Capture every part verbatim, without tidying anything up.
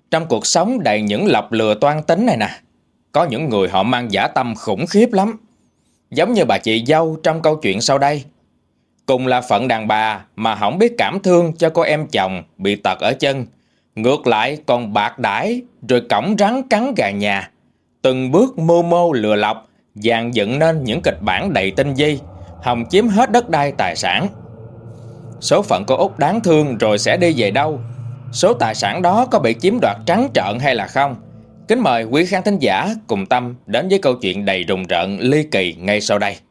Trong cuộc sống đầy những lọc lừa toan tính này nè, có những người họ mang dã tâm khủng khiếp lắm. Giống như bà chị dâu trong câu chuyện sau đây. Cùng là phận đàn bà mà không biết cảm thương cho cô em chồng bị tật ở chân, ngược lại còn bạc đãi rồi cõng rắn cắn gà nhà. Từng bước mưu mô lừa lọc, dàn dựng nên những kịch bản đầy tinh vi, hòng chiếm hết đất đai tài sản. Số phận cô Út đáng thương rồi sẽ đi về đâu? Số tài sản đó có bị chiếm đoạt trắng trợn hay là không? Kính mời quý khán thính giả cùng Tâm đến với câu chuyện đầy rùng rợn ly kỳ ngay sau đây.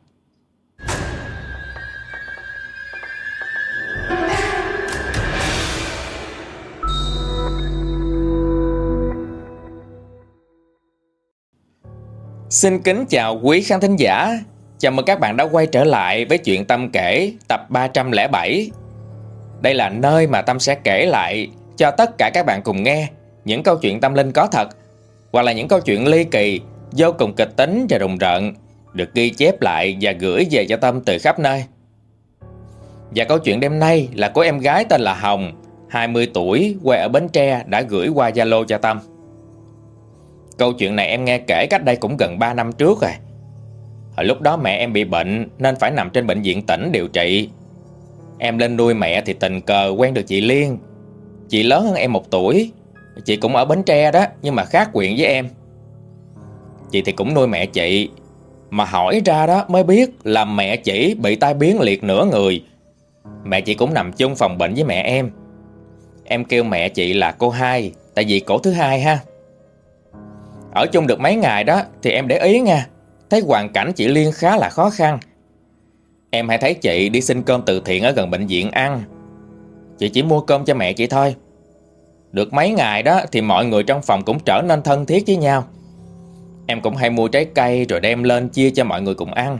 Xin kính chào quý khán thính giả. Chào mừng các bạn đã quay trở lại với chuyện Tâm kể tập ba trăm lẻ bảy. Đây là nơi mà Tâm sẽ kể lại cho tất cả các bạn cùng nghe những câu chuyện tâm linh có thật, hoặc là những câu chuyện ly kỳ, vô cùng kịch tính và rùng rợn, được ghi chép lại và gửi về cho Tâm từ khắp nơi. Và câu chuyện đêm nay là của em gái tên là Hồng, hai mươi tuổi, quê ở Bến Tre, đã gửi qua Zalo cho Tâm. Câu chuyện này em nghe kể cách đây cũng gần ba năm trước rồi. Hồi lúc đó mẹ em bị bệnh nên phải nằm trên bệnh viện tỉnh điều trị. Em lên nuôi mẹ thì tình cờ quen được chị Liên. Chị lớn hơn em một tuổi. Chị cũng ở Bến Tre đó, nhưng mà khác huyện với em. Chị thì cũng nuôi mẹ chị. Mà hỏi ra đó mới biết là mẹ chị bị tai biến liệt nửa người. Mẹ chị cũng nằm chung phòng bệnh với mẹ em. Em kêu mẹ chị là cô hai, tại vì cổ thứ hai ha. Ở chung được mấy ngày đó thì em để ý nha, thấy hoàn cảnh chị Liên khá là khó khăn. Em hay thấy chị đi xin cơm từ thiện ở gần bệnh viện ăn. Chị chỉ mua cơm cho mẹ chị thôi. Được mấy ngày đó thì mọi người trong phòng cũng trở nên thân thiết với nhau. Em cũng hay mua trái cây rồi đem lên chia cho mọi người cùng ăn.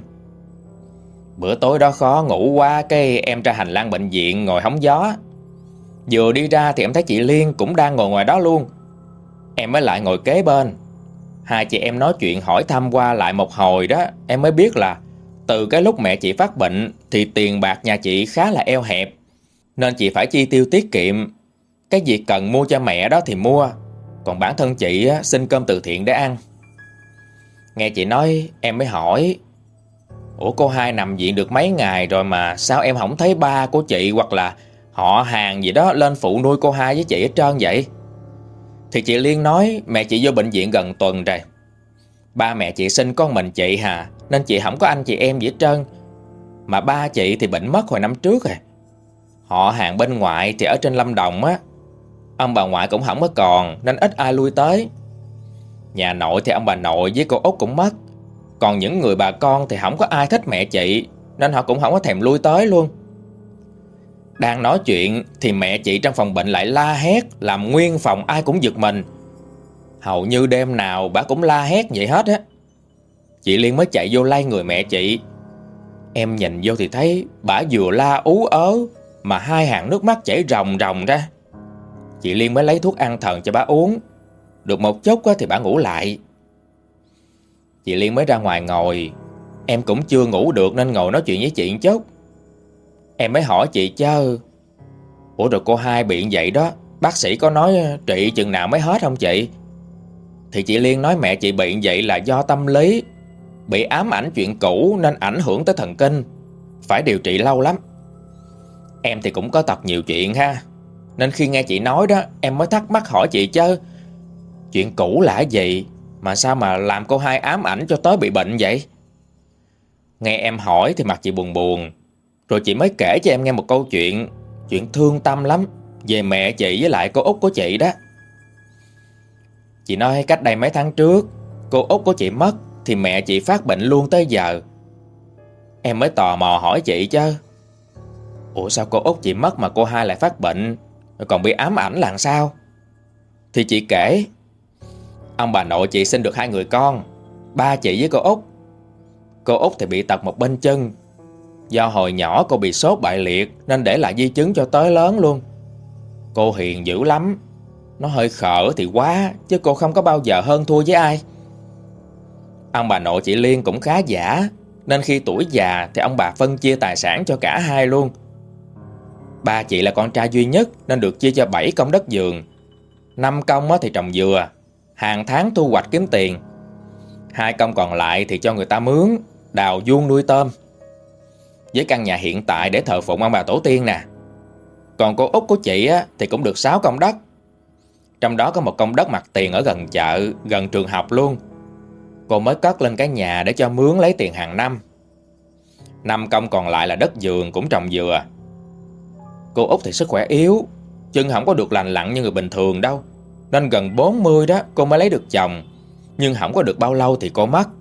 Bữa tối đó khó ngủ quá, cái em ra hành lang bệnh viện ngồi hóng gió. Vừa đi ra thì em thấy chị Liên cũng đang ngồi ngoài đó luôn. Em mới lại ngồi kế bên. Hai chị em nói chuyện hỏi thăm qua lại một hồi đó, em mới biết là từ cái lúc mẹ chị phát bệnh thì tiền bạc nhà chị khá là eo hẹp, nên chị phải chi tiêu tiết kiệm. Cái gì cần mua cho mẹ đó thì mua, còn bản thân chị á, xin cơm từ thiện để ăn. Nghe chị nói em mới hỏi: Ủa cô hai nằm viện được mấy ngày rồi mà sao em không thấy ba của chị hoặc là họ hàng gì đó lên phụ nuôi cô hai với chị hết trơn vậy? Thì chị Liên nói mẹ chị vô bệnh viện gần tuần rồi. Ba mẹ chị sinh con mình chị hà, nên chị không có anh chị em gì hết trơn. Mà ba chị thì bệnh mất hồi năm trước rồi. Họ hàng bên ngoại thì ở trên Lâm Đồng á, ông bà ngoại cũng không có còn nên ít ai lui tới. Nhà nội thì ông bà nội với cô Út cũng mất. Còn những người bà con thì không có ai thích mẹ chị, nên họ cũng không có thèm lui tới luôn. Đang nói chuyện thì mẹ chị trong phòng bệnh lại la hét, làm nguyên phòng ai cũng giật mình. Hầu như đêm nào bà cũng la hét vậy hết á. Chị Liên mới chạy vô lay người mẹ chị. Em nhìn vô thì thấy bà vừa la ú ớ mà hai hàng nước mắt chảy ròng ròng ra. Chị Liên mới lấy thuốc an thần cho bà uống. Được một chút thì bà ngủ lại. Chị Liên mới ra ngoài ngồi. Em cũng chưa ngủ được nên ngồi nói chuyện với chị một chút. Em mới hỏi chị chứ: Ủa rồi cô hai bị vậy đó, bác sĩ có nói trị chừng nào mới hết không chị? Thì chị Liên nói mẹ chị bị vậy là do tâm lý, bị ám ảnh chuyện cũ nên ảnh hưởng tới thần kinh, phải điều trị lâu lắm. Em thì cũng có tật nhiều chuyện ha, nên khi nghe chị nói đó em mới thắc mắc hỏi chị chứ: Chuyện cũ là gì mà sao mà làm cô hai ám ảnh cho tới bị bệnh vậy? Nghe em hỏi thì mặt chị buồn buồn. Rồi chị mới kể cho em nghe một câu chuyện, chuyện thương tâm lắm, về mẹ chị với lại cô Út của chị đó. Chị nói cách đây mấy tháng trước, cô Út của chị mất thì mẹ chị phát bệnh luôn tới giờ. Em mới tò mò hỏi chị chứ: Ủa sao cô Út chị mất mà cô hai lại phát bệnh, rồi còn bị ám ảnh là sao? Thì chị kể: Ông bà nội chị sinh được hai người con, ba chị với cô Út. Cô Út thì bị tật một bên chân. Do hồi nhỏ cô bị sốt bại liệt nên để lại di chứng cho tới lớn luôn. Cô hiền dữ lắm. Nó hơi khờ thì quá, chứ cô không có bao giờ hơn thua với ai. Ông bà nội chị Liên cũng khá giả, nên khi tuổi già thì ông bà phân chia tài sản cho cả hai luôn. Ba chị là con trai duy nhất nên được chia cho bảy công đất vườn. Năm công thì trồng dừa, hàng tháng thu hoạch kiếm tiền. Hai công còn lại thì cho người ta mướn, đào vuông nuôi tôm. Với căn nhà hiện tại để thờ phụng ông bà tổ tiên nè. Còn cô út của chị á, thì cũng được sáu công đất. Trong đó có một công đất mặt tiền ở gần chợ, gần trường học luôn. Cô mới cất lên cái nhà để cho mướn lấy tiền hàng năm. Năm công còn lại là đất vườn cũng trồng dừa. Cô út thì sức khỏe yếu, chân không có được lành lặn như người bình thường đâu, nên gần bốn mươi đó cô mới lấy được chồng. Nhưng không có được bao lâu thì cô mất.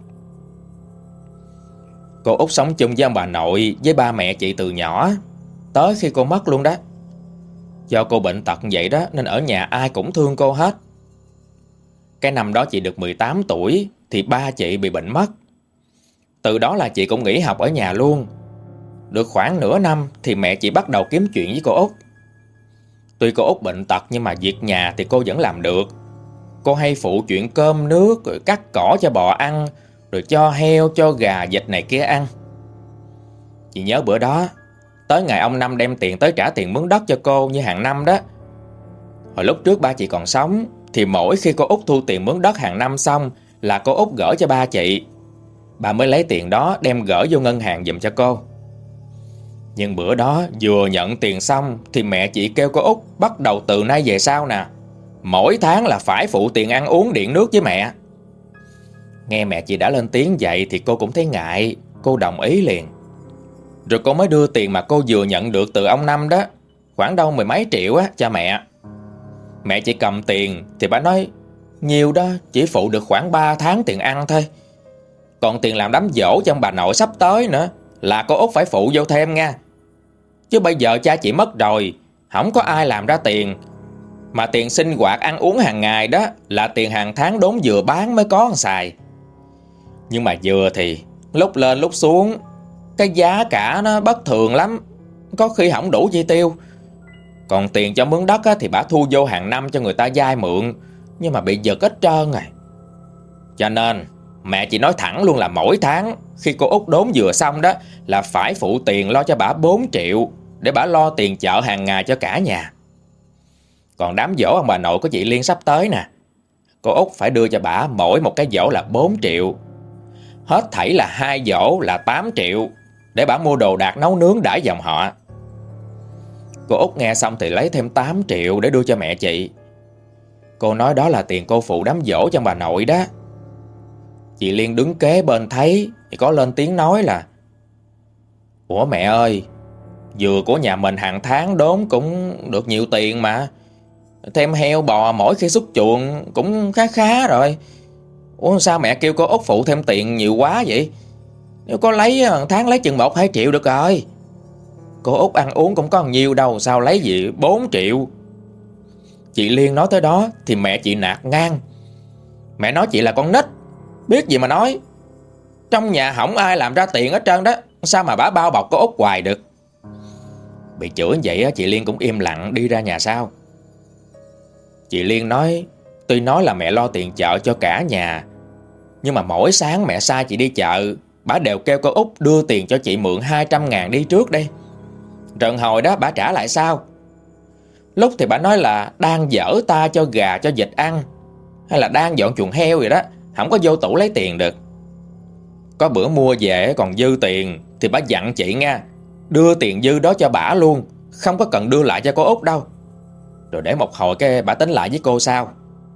Cô út sống chung với ông bà nội với ba mẹ chị từ nhỏ, tới khi cô mất luôn đó. Do cô bệnh tật vậy đó nên ở nhà ai cũng thương cô hết. Cái năm đó chị được mười tám tuổi thì ba chị bị bệnh mất. Từ đó là chị cũng nghỉ học ở nhà luôn. Được khoảng nửa năm thì mẹ chị bắt đầu kiếm chuyện với cô út. Tuy cô út bệnh tật nhưng mà việc nhà thì cô vẫn làm được. Cô hay phụ chuyện cơm nước, rồi cắt cỏ cho bò ăn, rồi cho heo, cho gà, vịt này kia ăn. Chị nhớ bữa đó, tới ngày ông Năm đem tiền tới trả tiền mướn đất cho cô như hàng năm đó. Hồi lúc trước ba chị còn sống thì mỗi khi cô út thu tiền mướn đất hàng năm xong là cô út gửi cho ba chị. Bà mới lấy tiền đó đem gửi vô ngân hàng giùm cho cô. Nhưng bữa đó vừa nhận tiền xong thì mẹ chị kêu cô út bắt đầu từ nay về sau nè, mỗi tháng là phải phụ tiền ăn uống điện nước với mẹ. Nghe mẹ chị đã lên tiếng vậy thì cô cũng thấy ngại. Cô đồng ý liền. Rồi cô mới đưa tiền mà cô vừa nhận được từ ông Năm đó, khoảng đâu mười mấy triệu á, cho mẹ. Mẹ chị cầm tiền thì bà nói nhiều đó, chỉ phụ được khoảng ba tháng tiền ăn thôi. Còn tiền làm đám giỗ cho ông bà nội sắp tới nữa là cô út phải phụ vô thêm nha. Chứ bây giờ cha chị mất rồi, không có ai làm ra tiền. Mà tiền sinh hoạt ăn uống hàng ngày đó là tiền hàng tháng đốn dừa bán mới có xài. Nhưng mà dừa thì lúc lên lúc xuống, cái giá cả nó bất thường lắm, có khi không đủ chi tiêu. Còn tiền cho mướn đất thì bà thu vô hàng năm cho người ta vay mượn, nhưng mà bị giật hết trơn rồi. Cho nên mẹ chị nói thẳng luôn là mỗi tháng khi cô út đốn dừa xong đó là phải phụ tiền lo cho bà bốn triệu để bà lo tiền chợ hàng ngày cho cả nhà. Còn đám giỗ ông bà nội của chị Liên sắp tới nè, cô út phải đưa cho bà mỗi một cái giỗ là bốn triệu. Hết thảy là hai giỗ là tám triệu để bà mua đồ đạc nấu nướng đãi dòng họ. Cô út nghe xong thì lấy thêm tám triệu để đưa cho mẹ chị. Cô nói đó là tiền cô phụ đám giỗ cho ông bà nội đó. Chị Liên đứng kế bên thấy thì có lên tiếng nói là: Ủa mẹ ơi, dừa của nhà mình hàng tháng đốn cũng được nhiều tiền mà. Thêm heo bò mỗi khi xuất chuồng cũng khá khá rồi. Ủa sao mẹ kêu cô út phụ thêm tiền nhiều quá vậy? Nếu có lấy tháng lấy chừng một hai triệu được rồi. Cô út ăn uống cũng có nhiều đâu, sao lấy gì bốn triệu? Chị Liên nói tới đó thì mẹ chị nạt ngang. Mẹ nói chị là con nít, biết gì mà nói. Trong nhà không ai làm ra tiền hết trơn đó, sao mà bả bao bọc cô út hoài được? Bị chửi vậy chị Liên cũng im lặng đi ra nhà sau. Chị Liên nói tuy nói là mẹ lo tiền chợ cho cả nhà, nhưng mà mỗi sáng mẹ sai chị đi chợ, bả đều kêu cô út đưa tiền cho chị mượn hai trăm ngàn đi trước đây, rồi hồi đó bả trả lại sau. Lúc thì bả nói là đang dở ta cho gà cho vịt ăn, hay là đang dọn chuồng heo vậy đó, không có vô tủ lấy tiền được. Có bữa mua về còn dư tiền thì bả dặn chị nha, đưa tiền dư đó cho bả luôn, không có cần đưa lại cho cô út đâu. Rồi để một hồi cái bả tính lại với cô sau.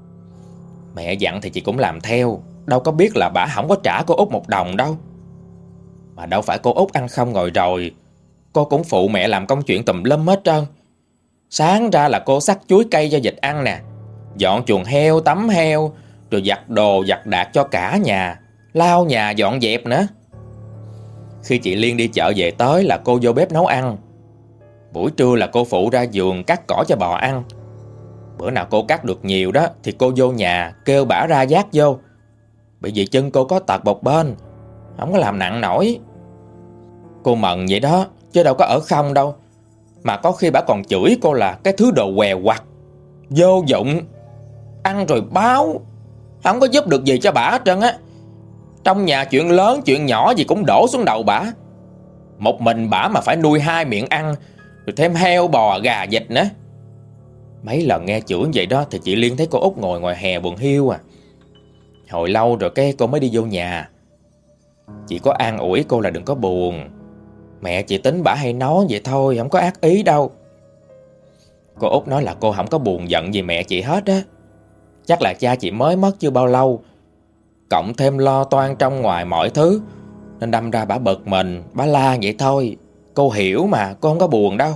Mẹ dặn thì chị cũng làm theo, đâu có biết là bả không có trả cô út một đồng đâu. Mà đâu phải cô út ăn không ngồi rồi, cô cũng phụ mẹ làm công chuyện tùm lum hết trơn. Sáng ra là cô xắt chuối cây cho vịt ăn nè, dọn chuồng heo, tắm heo, rồi giặt đồ giặt đạc cho cả nhà, lau nhà dọn dẹp nữa. Khi chị Liên đi chợ về tới là cô vô bếp nấu ăn. Buổi trưa là cô phụ ra vườn cắt cỏ cho bò ăn. Bữa nào cô cắt được nhiều đó thì cô vô nhà kêu bả ra vác vô, bởi vì chân cô có tật một bên, không có làm nặng nổi. Cô mần vậy đó chứ đâu có ở không đâu. Mà có khi bả còn chửi cô là cái thứ đồ què quặt, vô dụng, ăn rồi báo, không có giúp được gì cho bả hết trơn á. Trong nhà chuyện lớn chuyện nhỏ gì cũng đổ xuống đầu bả. Một mình bả mà phải nuôi hai miệng ăn, rồi thêm heo bò gà vịt nữa. Mấy lần nghe chửi vậy đó thì chị Liên thấy cô Út ngồi ngoài hè buồn hiu à. Hồi lâu rồi cái cô mới đi vô nhà. Chị có an ủi cô là đừng có buồn, mẹ chị tính bả hay nói vậy thôi, không có ác ý đâu. Cô Út nói là cô không có buồn giận gì mẹ chị hết á. Chắc là cha chị mới mất chưa bao lâu, cộng thêm lo toan trong ngoài mọi thứ, nên đâm ra bả bực mình, bả la vậy thôi. Cô hiểu mà, cô không có buồn đâu.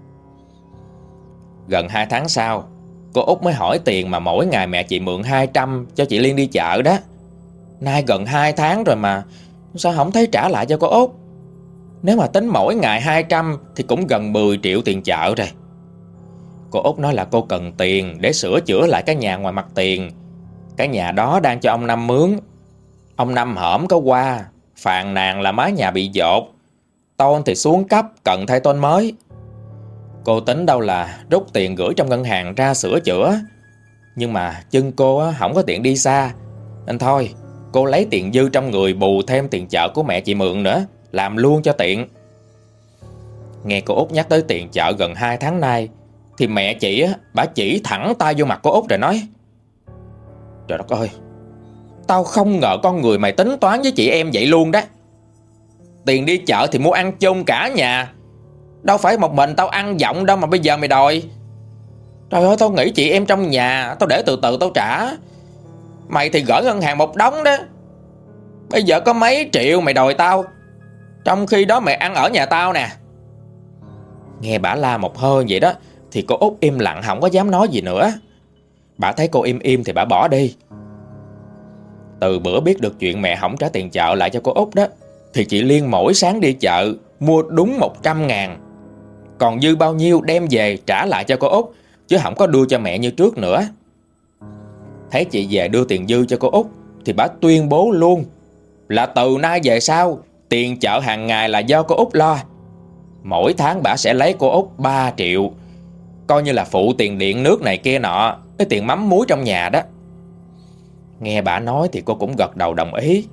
Gần hai tháng sau, cô Út mới hỏi tiền mà mỗi ngày mẹ chị mượn hai trăm cho chị Liên đi chợ đó. Nay gần hai tháng rồi mà sao không thấy trả lại cho cô Út? Nếu mà tính mỗi ngày hai trăm thì cũng gần mười triệu tiền chợ rồi. Cô Út nói là cô cần tiền để sửa chữa lại cái nhà ngoài mặt tiền. Cái nhà đó đang cho ông Năm mướn. Ông Năm hổm có qua phàn nàn là mái nhà bị dột, tôn thì xuống cấp, cần thay tôn mới. Cô tính đâu là rút tiền gửi trong ngân hàng ra sửa chữa, nhưng mà chân cô không có tiện đi xa, nên thôi cô lấy tiền dư trong người bù thêm tiền chợ của mẹ chị mượn nữa, làm luôn cho tiện. Nghe cô Út nhắc tới tiền chợ gần hai tháng nay thì mẹ chị á, bả chỉ thẳng tay vô mặt cô Út rồi nói: Trời đất ơi, tao không ngờ con người mày tính toán với chị em vậy luôn đó. Tiền đi chợ thì mua ăn chung cả nhà, đâu phải một mình tao ăn vọng đâu mà bây giờ mày đòi. Trời ơi, tao nghĩ chị em trong nhà, tao để từ từ tao trả. Mày thì gửi ngân hàng một đống đó, bây giờ có mấy triệu mày đòi tao, trong khi đó mày ăn ở nhà tao nè. Nghe bả la một hơi vậy đó thì cô Út im lặng, không có dám nói gì nữa. Bả thấy cô im im thì bả bỏ đi. Từ bữa biết được chuyện mẹ không trả tiền chợ lại cho cô Út đó, thì chị Liên mỗi sáng đi chợ mua đúng một trăm ngàn, còn dư bao nhiêu đem về trả lại cho cô Út, chứ không có đưa cho mẹ như trước nữa. Thấy chị về đưa tiền dư cho cô Út thì bả tuyên bố luôn là từ nay về sau tiền chợ hàng ngày là do cô Út lo. Mỗi tháng bả sẽ lấy cô Út ba triệu, coi như là phụ tiền điện nước này kia nọ, cái tiền mắm muối trong nhà đó. Nghe bả nói thì cô cũng gật đầu đồng ý.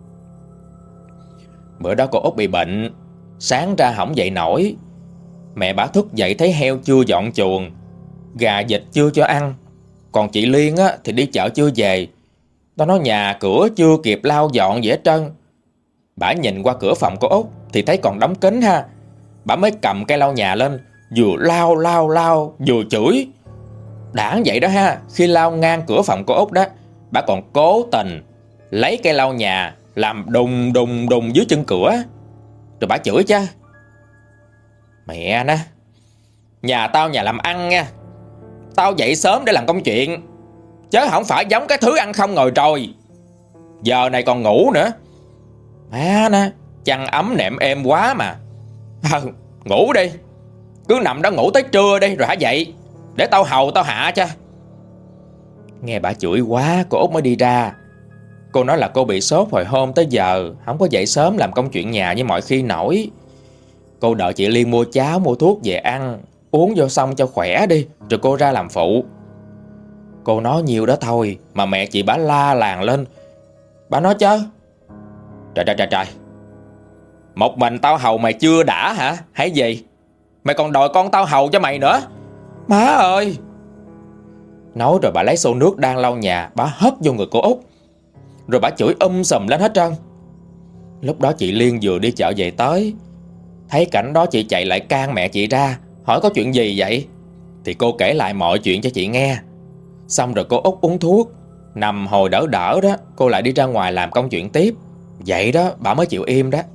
Bữa đó cô Út bị bệnh, sáng ra không dậy nổi. Mẹ bả thức dậy thấy heo chưa dọn chuồng, gà vịt chưa cho ăn, còn chị Liên á, thì đi chợ chưa về. Tao nói nhà cửa chưa kịp lau dọn gì hết trơn. Bả nhìn qua cửa phòng cô Út thì thấy còn đóng kín ha. Bả mới cầm cây lau nhà lên, vừa lau lau lau vừa chửi. Đã vậy đó ha, khi lau ngang cửa phòng cô Út đó, bả còn cố tình lấy cây lau nhà làm đùng đùng đùng dưới chân cửa. Rồi bả chửi chứ: Mẹ nó, nhà tao nhà làm ăn nha, tao dậy sớm để làm công chuyện, chứ không phải giống cái thứ ăn không ngồi trồi. Giờ này còn ngủ nữa. Mẹ nó, chăn ấm nệm êm quá mà. À, ngủ đi, cứ nằm đó ngủ tới trưa đi rồi hả dậy, để tao hầu tao hạ cho. Nghe bà chửi quá, cô Út mới đi ra. Cô nói là cô bị sốt hồi hôm tới giờ không có dậy sớm làm công chuyện nhà như mọi khi nổi. Cô đợi chị Liên mua cháo mua thuốc về ăn, uống vô xong cho khỏe đi, rồi cô ra làm phụ. Cô nói nhiều đó thôi mà mẹ chị bả la làng lên. Bà nói chứ: Trời trời trời trời, một mình tao hầu mày chưa đã hả hay gì? Mày còn đòi con tao hầu cho mày nữa. Má ơi! Nói rồi bà lấy xô nước đang lau nhà, bà hất vô người cô Út, rồi bà chửi um sùm lên hết trơn. Lúc đó chị Liên vừa đi chợ về tới, thấy cảnh đó chị chạy lại can mẹ chị ra, hỏi có chuyện gì vậy. Thì cô kể lại mọi chuyện cho chị nghe. Xong rồi cô Út uống thuốc, nằm hồi đỡ đỡ đó, cô lại đi ra ngoài làm công chuyện tiếp. Vậy đó bà mới chịu im đó.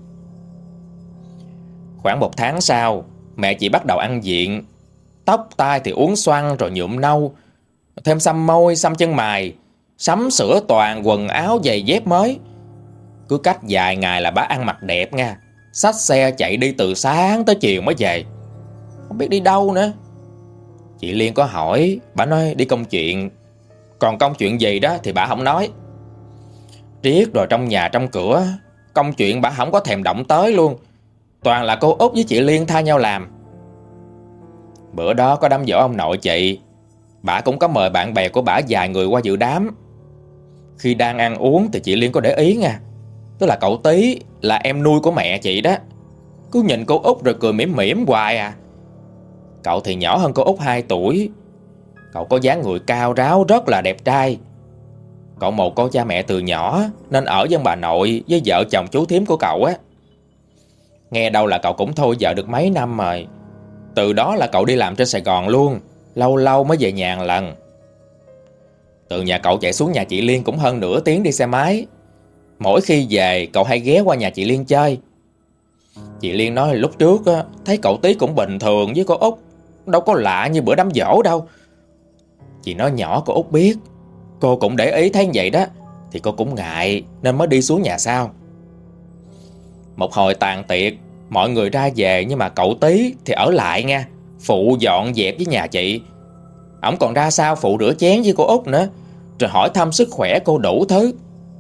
Khoảng một tháng sau, mẹ chị bắt đầu ăn diện. Tóc tai thì uốn xoăn rồi nhuộm nâu, thêm xăm môi xăm chân mày, sắm sửa toàn quần áo giày dép mới. Cứ cách vài ngày là bà ăn mặc đẹp nha, xách xe chạy đi từ sáng tới chiều mới về, không biết đi đâu nữa. Chị Liên có hỏi, bà nói đi công chuyện, còn công chuyện gì đó thì bà không nói. Riết rồi trong nhà trong cửa, công chuyện bà không có thèm động tới luôn, toàn là cô Út với chị Liên thay nhau làm. Bữa đó có đám giỗ ông nội chị, bà cũng có mời bạn bè của bà vài người qua dự đám. Khi đang ăn uống thì chị Liên có để ý nha, tức là cậu Tí là em nuôi của mẹ chị đó, cứ nhìn cô Út rồi cười mỉm mỉm hoài à. Cậu thì nhỏ hơn cô Út hai tuổi, Cậu có dáng người cao ráo, rất là đẹp trai. Cậu mồ côi cha mẹ từ nhỏ nên ở với bà nội với vợ chồng chú thím của cậu á. Nghe đâu là cậu cũng thôi vợ được mấy năm rồi. Từ đó là cậu đi làm trên Sài Gòn luôn, lâu lâu mới về nhà một lần. Từ nhà cậu chạy xuống nhà chị Liên cũng hơn nửa tiếng đi xe máy. Mỗi khi về cậu hay ghé qua nhà chị Liên chơi. Chị Liên nói lúc trước á, thấy cậu Tí cũng bình thường với cô Út, đâu có lạ như bữa đám giỗ đâu. Chị nói nhỏ cô Út biết. Cô cũng để ý thấy vậy đó, thì cô cũng ngại nên mới đi xuống nhà sau. Một hồi tàn tiệc, mọi người ra về, nhưng mà cậu Tí thì ở lại nha, phụ dọn dẹp với nhà chị. Ổng còn ra sau phụ rửa chén với cô Út nữa, rồi hỏi thăm sức khỏe cô đủ thứ.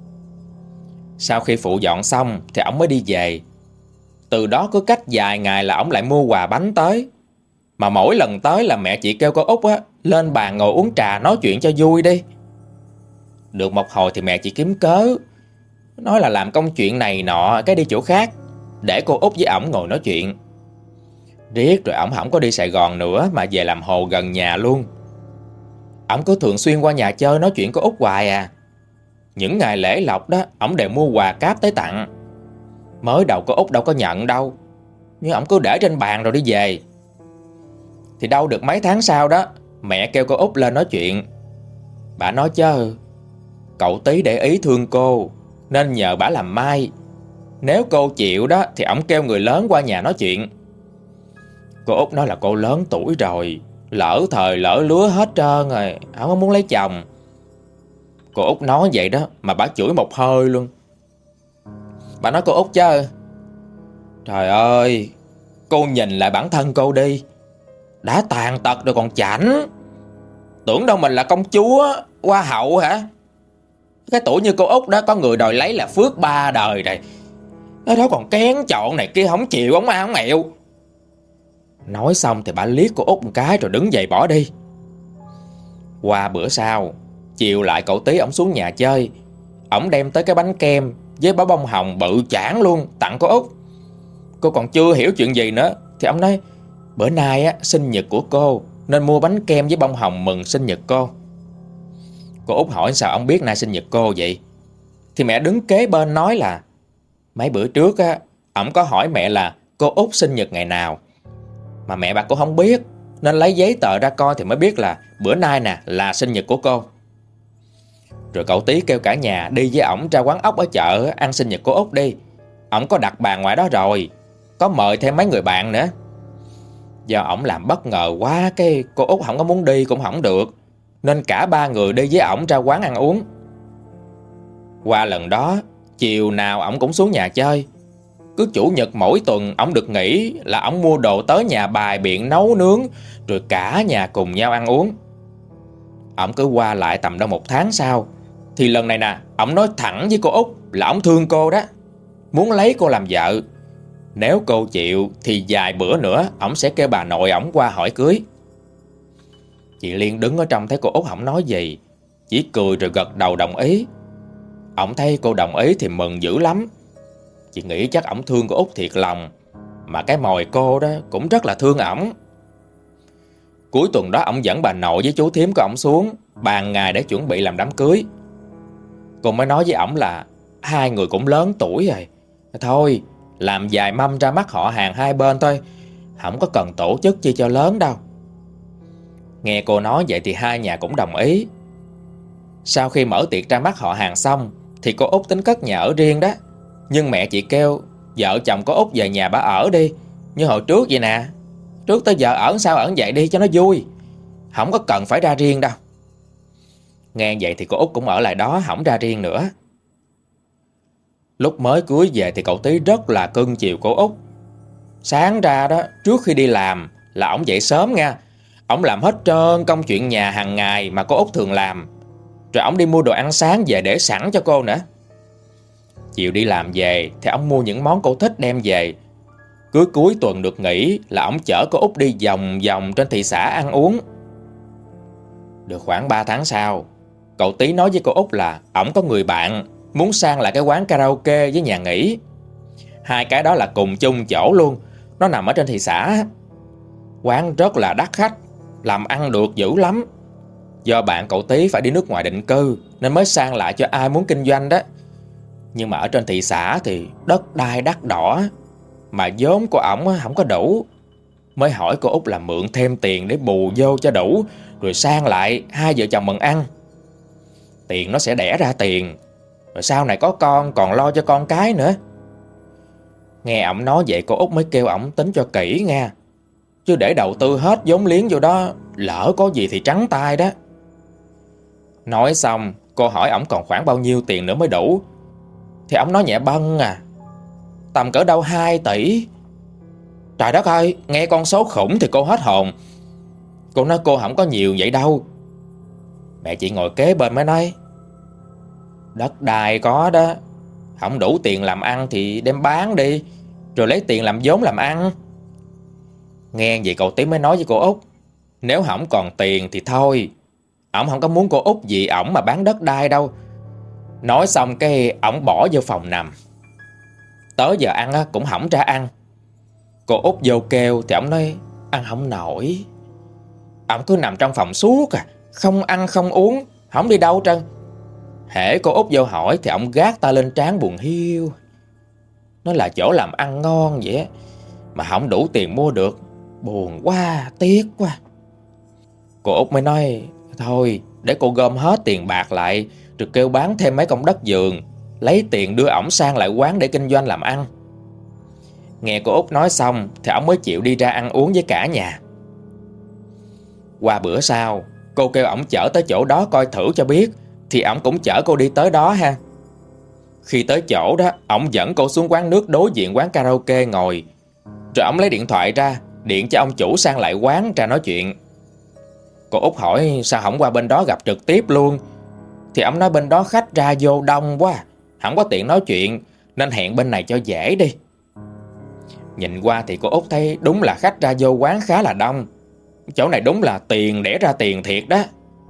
Sau khi phụ dọn xong thì ổng mới đi về. Từ đó cứ cách vài ngày là ổng lại mua quà bánh tới. Mà mỗi lần tới là mẹ chị kêu cô Út á lên bàn ngồi uống trà nói chuyện cho vui đi. Được một hồi thì mẹ chị kiếm cớ, nói là làm công chuyện này nọ, cái đi chỗ khác, để cô Út với ổng ngồi nói chuyện. Riết rồi ổng không có đi Sài Gòn nữa, mà về làm hồ gần nhà luôn. Ổng cứ thường xuyên qua nhà chơi nói chuyện cô Út hoài à. Những ngày lễ lộc đó, ổng đều mua quà cáp tới tặng. Mới đầu cô Út đâu có nhận đâu, nhưng ổng cứ để trên bàn rồi đi về. Thì đâu được mấy tháng sau đó, mẹ kêu cô Út lên nói chuyện. Bà nói chứ cậu Tí để ý thương cô nên nhờ bả làm mai. Nếu cô chịu đó thì ổng kêu người lớn qua nhà nói chuyện. Cô Út nói là cô lớn tuổi rồi, lỡ thời lỡ lứa hết trơn rồi, ổng không muốn lấy chồng. Cô Út nói vậy đó mà bả chửi một hơi luôn. Bà nói cô Út chứ, trời ơi, cô nhìn lại bản thân cô đi, đã tàn tật rồi còn chảnh. Tưởng đâu mình là công chúa, hoa hậu hả? Cái tuổi như cô Út đó có người đòi lấy là phước ba đời rồi. Cái đó còn kén chọn này kia, không chịu, không ăn không mẹo. Nói xong thì bà liếc cô Út một cái rồi đứng dậy bỏ đi. Qua bữa sau, chiều lại cậu Tí ổng xuống nhà chơi. Ổng đem tới cái bánh kem với bó bông hồng bự chảng luôn tặng cô Út. Cô còn chưa hiểu chuyện gì nữa thì ổng nói bữa nay á sinh nhật của cô nên mua bánh kem với bông hồng mừng sinh nhật cô. Cô Út hỏi sao ông biết nay sinh nhật cô vậy? Thì mẹ đứng kế bên nói là mấy bữa trước á, ổng có hỏi mẹ là cô Út sinh nhật ngày nào, mà mẹ bà cô không biết, nên lấy giấy tờ ra coi thì mới biết là bữa nay nè là sinh nhật của cô. Rồi cậu Tí kêu cả nhà đi với ổng ra quán ốc ở chợ ăn sinh nhật của Út đi. Ổng có đặt bàn ngoài đó rồi, có mời thêm mấy người bạn nữa. Do ổng làm bất ngờ quá, cái cô Út không có muốn đi cũng không được, nên cả ba người đi với ổng ra quán ăn uống. Qua lần đó, chiều nào ổng cũng xuống nhà chơi. Cứ chủ nhật mỗi tuần ổng được nghỉ là ổng mua đồ tới nhà bài biện nấu nướng, rồi cả nhà cùng nhau ăn uống. Ổng cứ qua lại tầm đâu một tháng sau, thì lần này nè, ổng nói thẳng với cô Út là ổng thương cô đó, muốn lấy cô làm vợ. Nếu cô chịu thì vài bữa nữa ổng sẽ kêu bà nội ổng qua hỏi cưới. Chị Liên đứng ở trong thấy cô Út không nói gì, chỉ cười rồi gật đầu đồng ý. Ổng thấy cô đồng ý thì mừng dữ lắm. Chị nghĩ chắc ổng thương cô Út thiệt lòng, mà cái mồi cô đó cũng rất là thương ổng. Cuối tuần đó ổng dẫn bà nội với chú thím của ổng xuống bàn ngày để chuẩn bị làm đám cưới. Cô mới nói với ổng là hai người cũng lớn tuổi rồi, thôi làm vài mâm ra mắt họ hàng hai bên thôi, không có cần tổ chức chi cho lớn đâu. Nghe cô nói vậy thì hai nhà cũng đồng ý. Sau khi mở tiệc ra mắt họ hàng xong thì cô Út tính cất nhà ở riêng đó. Nhưng mẹ chị kêu vợ chồng cô Út về nhà bà ở đi, như hồi trước vậy nè. Trước tới giờ ở sao ở vậy đi cho nó vui, không có cần phải ra riêng đâu. Nghe vậy thì cô Út cũng ở lại đó, không ra riêng nữa. Lúc mới cưới về thì cậu Tí rất là cưng chiều cô Út. Sáng ra đó, trước khi đi làm là ổng dậy sớm nha. Ổng làm hết trơn công chuyện nhà hàng ngày mà cô Út thường làm. Rồi ổng đi mua đồ ăn sáng về để sẵn cho cô nữa. Chiều đi làm về thì ổng mua những món cô thích đem về. Cứ cuối tuần được nghỉ là ổng chở cô Út đi vòng vòng trên thị xã ăn uống. Được khoảng ba tháng sau, cậu Tí nói với cô Út là ổng có người bạn muốn sang lại cái quán karaoke với nhà nghỉ. Hai cái đó là cùng chung chỗ luôn, nó nằm ở trên thị xã. Quán rất là đắt khách, làm ăn được dữ lắm, Do bạn cậu Tí phải đi nước ngoài định cư nên mới sang lại cho ai muốn kinh doanh đó. Nhưng mà ở trên thị xã thì đất đai đắt đỏ, mà vốn của ổng không có đủ. Mới hỏi cô Út là mượn thêm tiền để bù vô cho đủ, rồi sang lại hai vợ chồng mừng ăn. Tiền nó sẽ đẻ ra tiền, rồi sau này có con còn lo cho con cái nữa. Nghe ổng nói vậy cô Út mới kêu ổng tính cho kỹ nha, chứ để đầu tư hết vốn liếng vô đó, lỡ có gì thì trắng tay đó. Nói xong cô hỏi ổng còn khoảng bao nhiêu tiền nữa mới đủ. Thì ổng nói nhẹ bâng à, tầm cỡ đâu hai tỷ. Trời đất ơi, nghe con số khủng thì cô hết hồn. Cô nói cô không có nhiều vậy đâu. Mẹ chị ngồi kế bên mới nói, đất đai có đó, không đủ tiền làm ăn thì đem bán đi, rồi lấy tiền làm vốn làm ăn. Nghe vậy cậu Tí mới nói với cô Út, nếu không còn tiền thì thôi. Ổng không có muốn cô Út vì ổng mà bán đất đai đâu. Nói xong cái ổng bỏ vô phòng nằm. Tới giờ ăn cũng hổng ra ăn. Cô Út vô kêu thì ổng nói ăn không nổi. Ổng cứ nằm trong phòng suốt à, không ăn không uống, không đi đâu trơn. Hễ cô Út vô hỏi thì ổng gác tay lên trán buồn hiu. Nó là chỗ làm ăn ngon vậy mà không đủ tiền mua được, buồn quá, tiếc quá. Cô Út mới nói thôi để cô gom hết tiền bạc lại, rồi kêu bán thêm mấy công đất vườn, lấy tiền đưa ổng sang lại quán để kinh doanh làm ăn. Nghe cô Út nói xong thì ổng mới chịu đi ra ăn uống với cả nhà. Qua bữa sau, cô kêu ổng chở tới chỗ đó coi thử cho biết, thì ổng cũng chở cô đi tới đó ha. Khi tới chỗ đó, ổng dẫn cô xuống quán nước đối diện quán karaoke ngồi. Rồi ổng lấy điện thoại ra, điện cho ông chủ sang lại quán ra nói chuyện. Cô Út hỏi sao không qua bên đó gặp trực tiếp luôn. Thì ổng nói bên đó khách ra vô đông quá, không có tiện nói chuyện, nên hẹn bên này cho dễ đi. Nhìn qua thì cô Út thấy đúng là khách ra vô quán khá là đông. Chỗ này đúng là tiền đẻ ra tiền thiệt đó.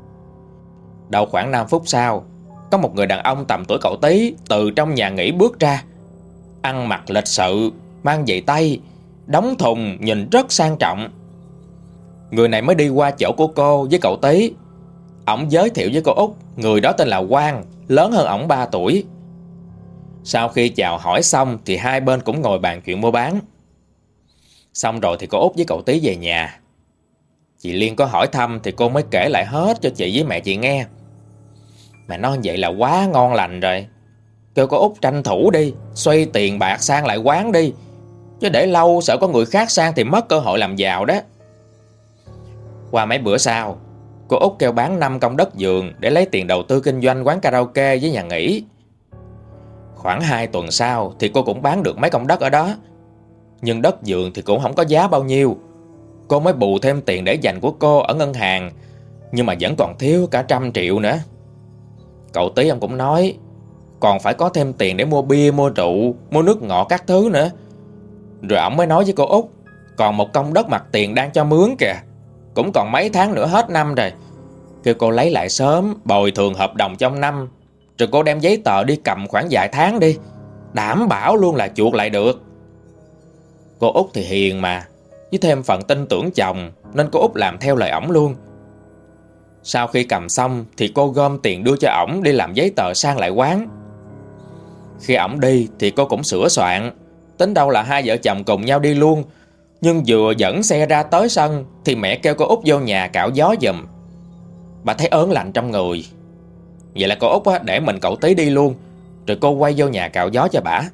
Đâu khoảng năm phút sau, có một người đàn ông tầm tuổi cậu Tí từ trong nhà nghỉ bước ra. Ăn mặc lịch sự, mang giày tay, đóng thùng, nhìn rất sang trọng. Người này mới đi qua chỗ của cô với cậu Tí. Ổng giới thiệu với cô Út, người đó tên là Quang, lớn hơn ổng ba tuổi. Sau khi chào hỏi xong thì hai bên cũng ngồi bàn chuyện mua bán. Xong rồi thì cô Út với cậu Tí về nhà. Chị Liên có hỏi thăm thì cô mới kể lại hết cho chị với mẹ chị nghe. Mẹ nói vậy là quá ngon lành rồi. Kêu cô Út tranh thủ đi, xoay tiền bạc sang lại quán đi, chứ để lâu sợ có người khác sang thì mất cơ hội làm giàu đó. Qua mấy bữa sau, cô Út kêu bán năm công đất vườn để lấy tiền đầu tư kinh doanh quán karaoke với nhà nghỉ. Khoảng hai tuần sau thì cô cũng bán được mấy công đất ở đó. Nhưng đất vườn thì cũng không có giá bao nhiêu. Cô mới bù thêm tiền để dành của cô ở ngân hàng, nhưng mà vẫn còn thiếu cả trăm triệu nữa. Cậu Tí ông cũng nói còn phải có thêm tiền để mua bia, mua rượu, mua nước ngọt các thứ nữa. Rồi ổng mới nói với cô Út, còn một công đất mặt tiền đang cho mướn kìa, cũng còn mấy tháng nữa hết năm rồi. Kêu cô lấy lại sớm, bồi thường hợp đồng trong năm, rồi cô đem giấy tờ đi cầm khoảng vài tháng đi, đảm bảo luôn là chuộc lại được. Cô Út thì hiền mà, với thêm phần tin tưởng chồng, nên cô Út làm theo lời ổng luôn. Sau khi cầm xong thì cô gom tiền đưa cho ổng đi làm giấy tờ sang lại quán. Khi ổng đi thì cô cũng sửa soạn, tính đâu là hai vợ chồng cùng nhau đi luôn. Nhưng vừa dẫn xe ra tới sân thì mẹ kêu cô Út vô nhà cạo gió giùm. Bà thấy ớn lạnh trong người. Vậy là cô Út để mình cậu Tí đi luôn, rồi cô quay vô nhà cạo gió cho bả.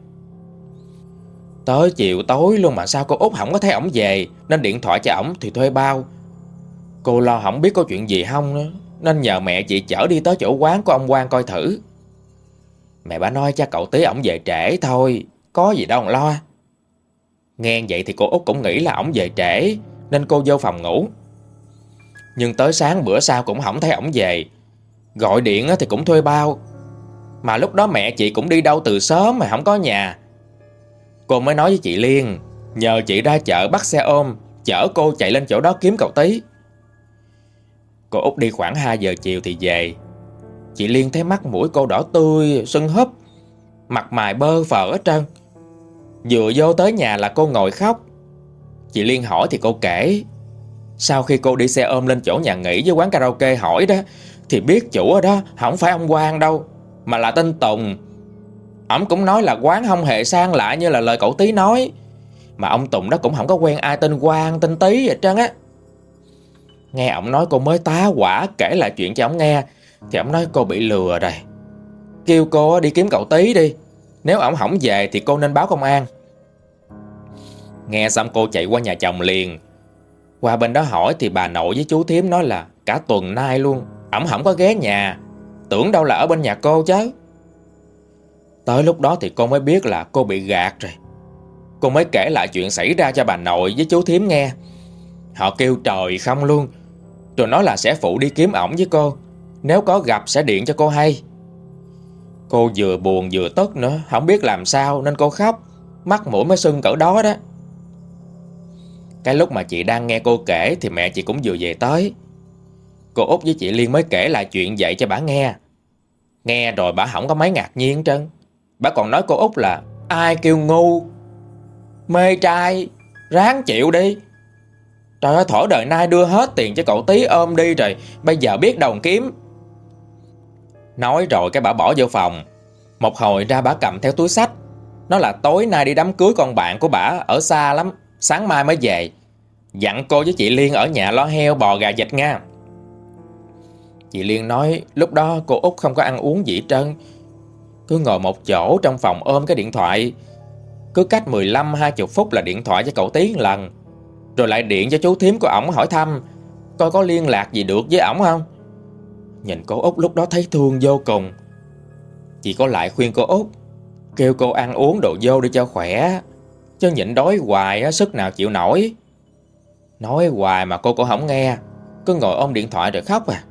Tới chiều tối luôn mà sao cô Út không có thấy ổng về, nên điện thoại cho ổng thì thuê bao. Cô lo không biết có chuyện gì không nữa, nên nhờ mẹ chị chở đi tới chỗ quán của ông Quang coi thử. Mẹ bà nói chắc cậu Tí ổng về trễ thôi, có gì đâu mà lo. Nghe vậy thì cô Út cũng nghĩ là ổng về trễ, nên cô vô phòng ngủ. Nhưng tới sáng bữa sau cũng không thấy ổng về. Gọi điện thì cũng thuê bao, mà lúc đó mẹ chị cũng đi đâu từ sớm mà không có nhà. Cô mới nói với chị Liên, nhờ chị ra chợ bắt xe ôm, chở cô chạy lên chỗ đó kiếm cậu Tí. Cô Út đi khoảng hai giờ chiều thì về. Chị Liên thấy mắt mũi cô đỏ tươi, sưng húp, mặt mày bơ phờ hết trơn. Vừa vô tới nhà là cô ngồi khóc. Chị Liên hỏi thì cô kể. Sau khi cô đi xe ôm lên chỗ nhà nghỉ với quán karaoke hỏi đó, thì biết chủ ở đó không phải ông Quang đâu, mà là tên Tùng. Ổng cũng nói là quán không hề sang lạ như là lời cậu Tí nói. Mà ông Tùng đó cũng không có quen ai tên Quang, tên Tí vậy trơn á. Nghe ổng nói cô mới tá hỏa kể lại chuyện cho ổng nghe, thì ổng nói cô bị lừa rồi. Kêu cô đi kiếm cậu Tí đi, nếu ổng không về thì cô nên báo công an. Nghe xong cô chạy qua nhà chồng liền. Qua bên đó hỏi thì bà nội với chú thím nói là cả tuần nay luôn ổng không có ghé nhà, tưởng đâu là ở bên nhà cô chứ. Tới lúc đó thì cô mới biết là cô bị gạt rồi. Cô mới kể lại chuyện xảy ra cho bà nội với chú thím nghe. Họ kêu trời không luôn, rồi nói là sẽ phụ đi kiếm ổng với cô, nếu có gặp sẽ điện cho cô hay. Cô vừa buồn vừa tức nữa, không biết làm sao nên cô khóc, mắt mũi mới sưng cỡ đó đó. Cái lúc mà chị đang nghe cô kể thì mẹ chị cũng vừa về tới. Cô Út với chị Liên mới kể lại chuyện vậy cho bà nghe. Nghe rồi bà không có mấy ngạc nhiên trơn. Bà còn nói cô Út là ai kêu ngu, mê trai, ráng chịu đi. Trời ơi, thổi đời nay đưa hết tiền cho cậu Tí ôm đi rồi, bây giờ biết đồng kiếm. Nói rồi cái bà bỏ vô phòng. Một hồi ra bà cầm theo túi xách, nói là tối nay đi đám cưới con bạn của bà ở xa lắm, sáng mai mới về. Dặn cô với chị Liên ở nhà lo heo bò gà vịt nha. Chị Liên nói lúc đó cô Út không có ăn uống gì hết trơn, cứ ngồi một chỗ trong phòng ôm cái điện thoại. Cứ cách mười lăm hai mươi phút là điện thoại cho cậu Tí một lần, rồi lại điện cho chú thím của ổng hỏi thăm coi có liên lạc gì được với ổng không. Nhìn cô Út lúc đó thấy thương vô cùng. Chị có lại khuyên cô Út, kêu cô ăn uống đồ vô đi cho khỏe, chứ nhịn đói hoài sức nào chịu nổi. Nói hoài mà cô cũng không nghe, cứ ngồi ôm điện thoại rồi khóc à.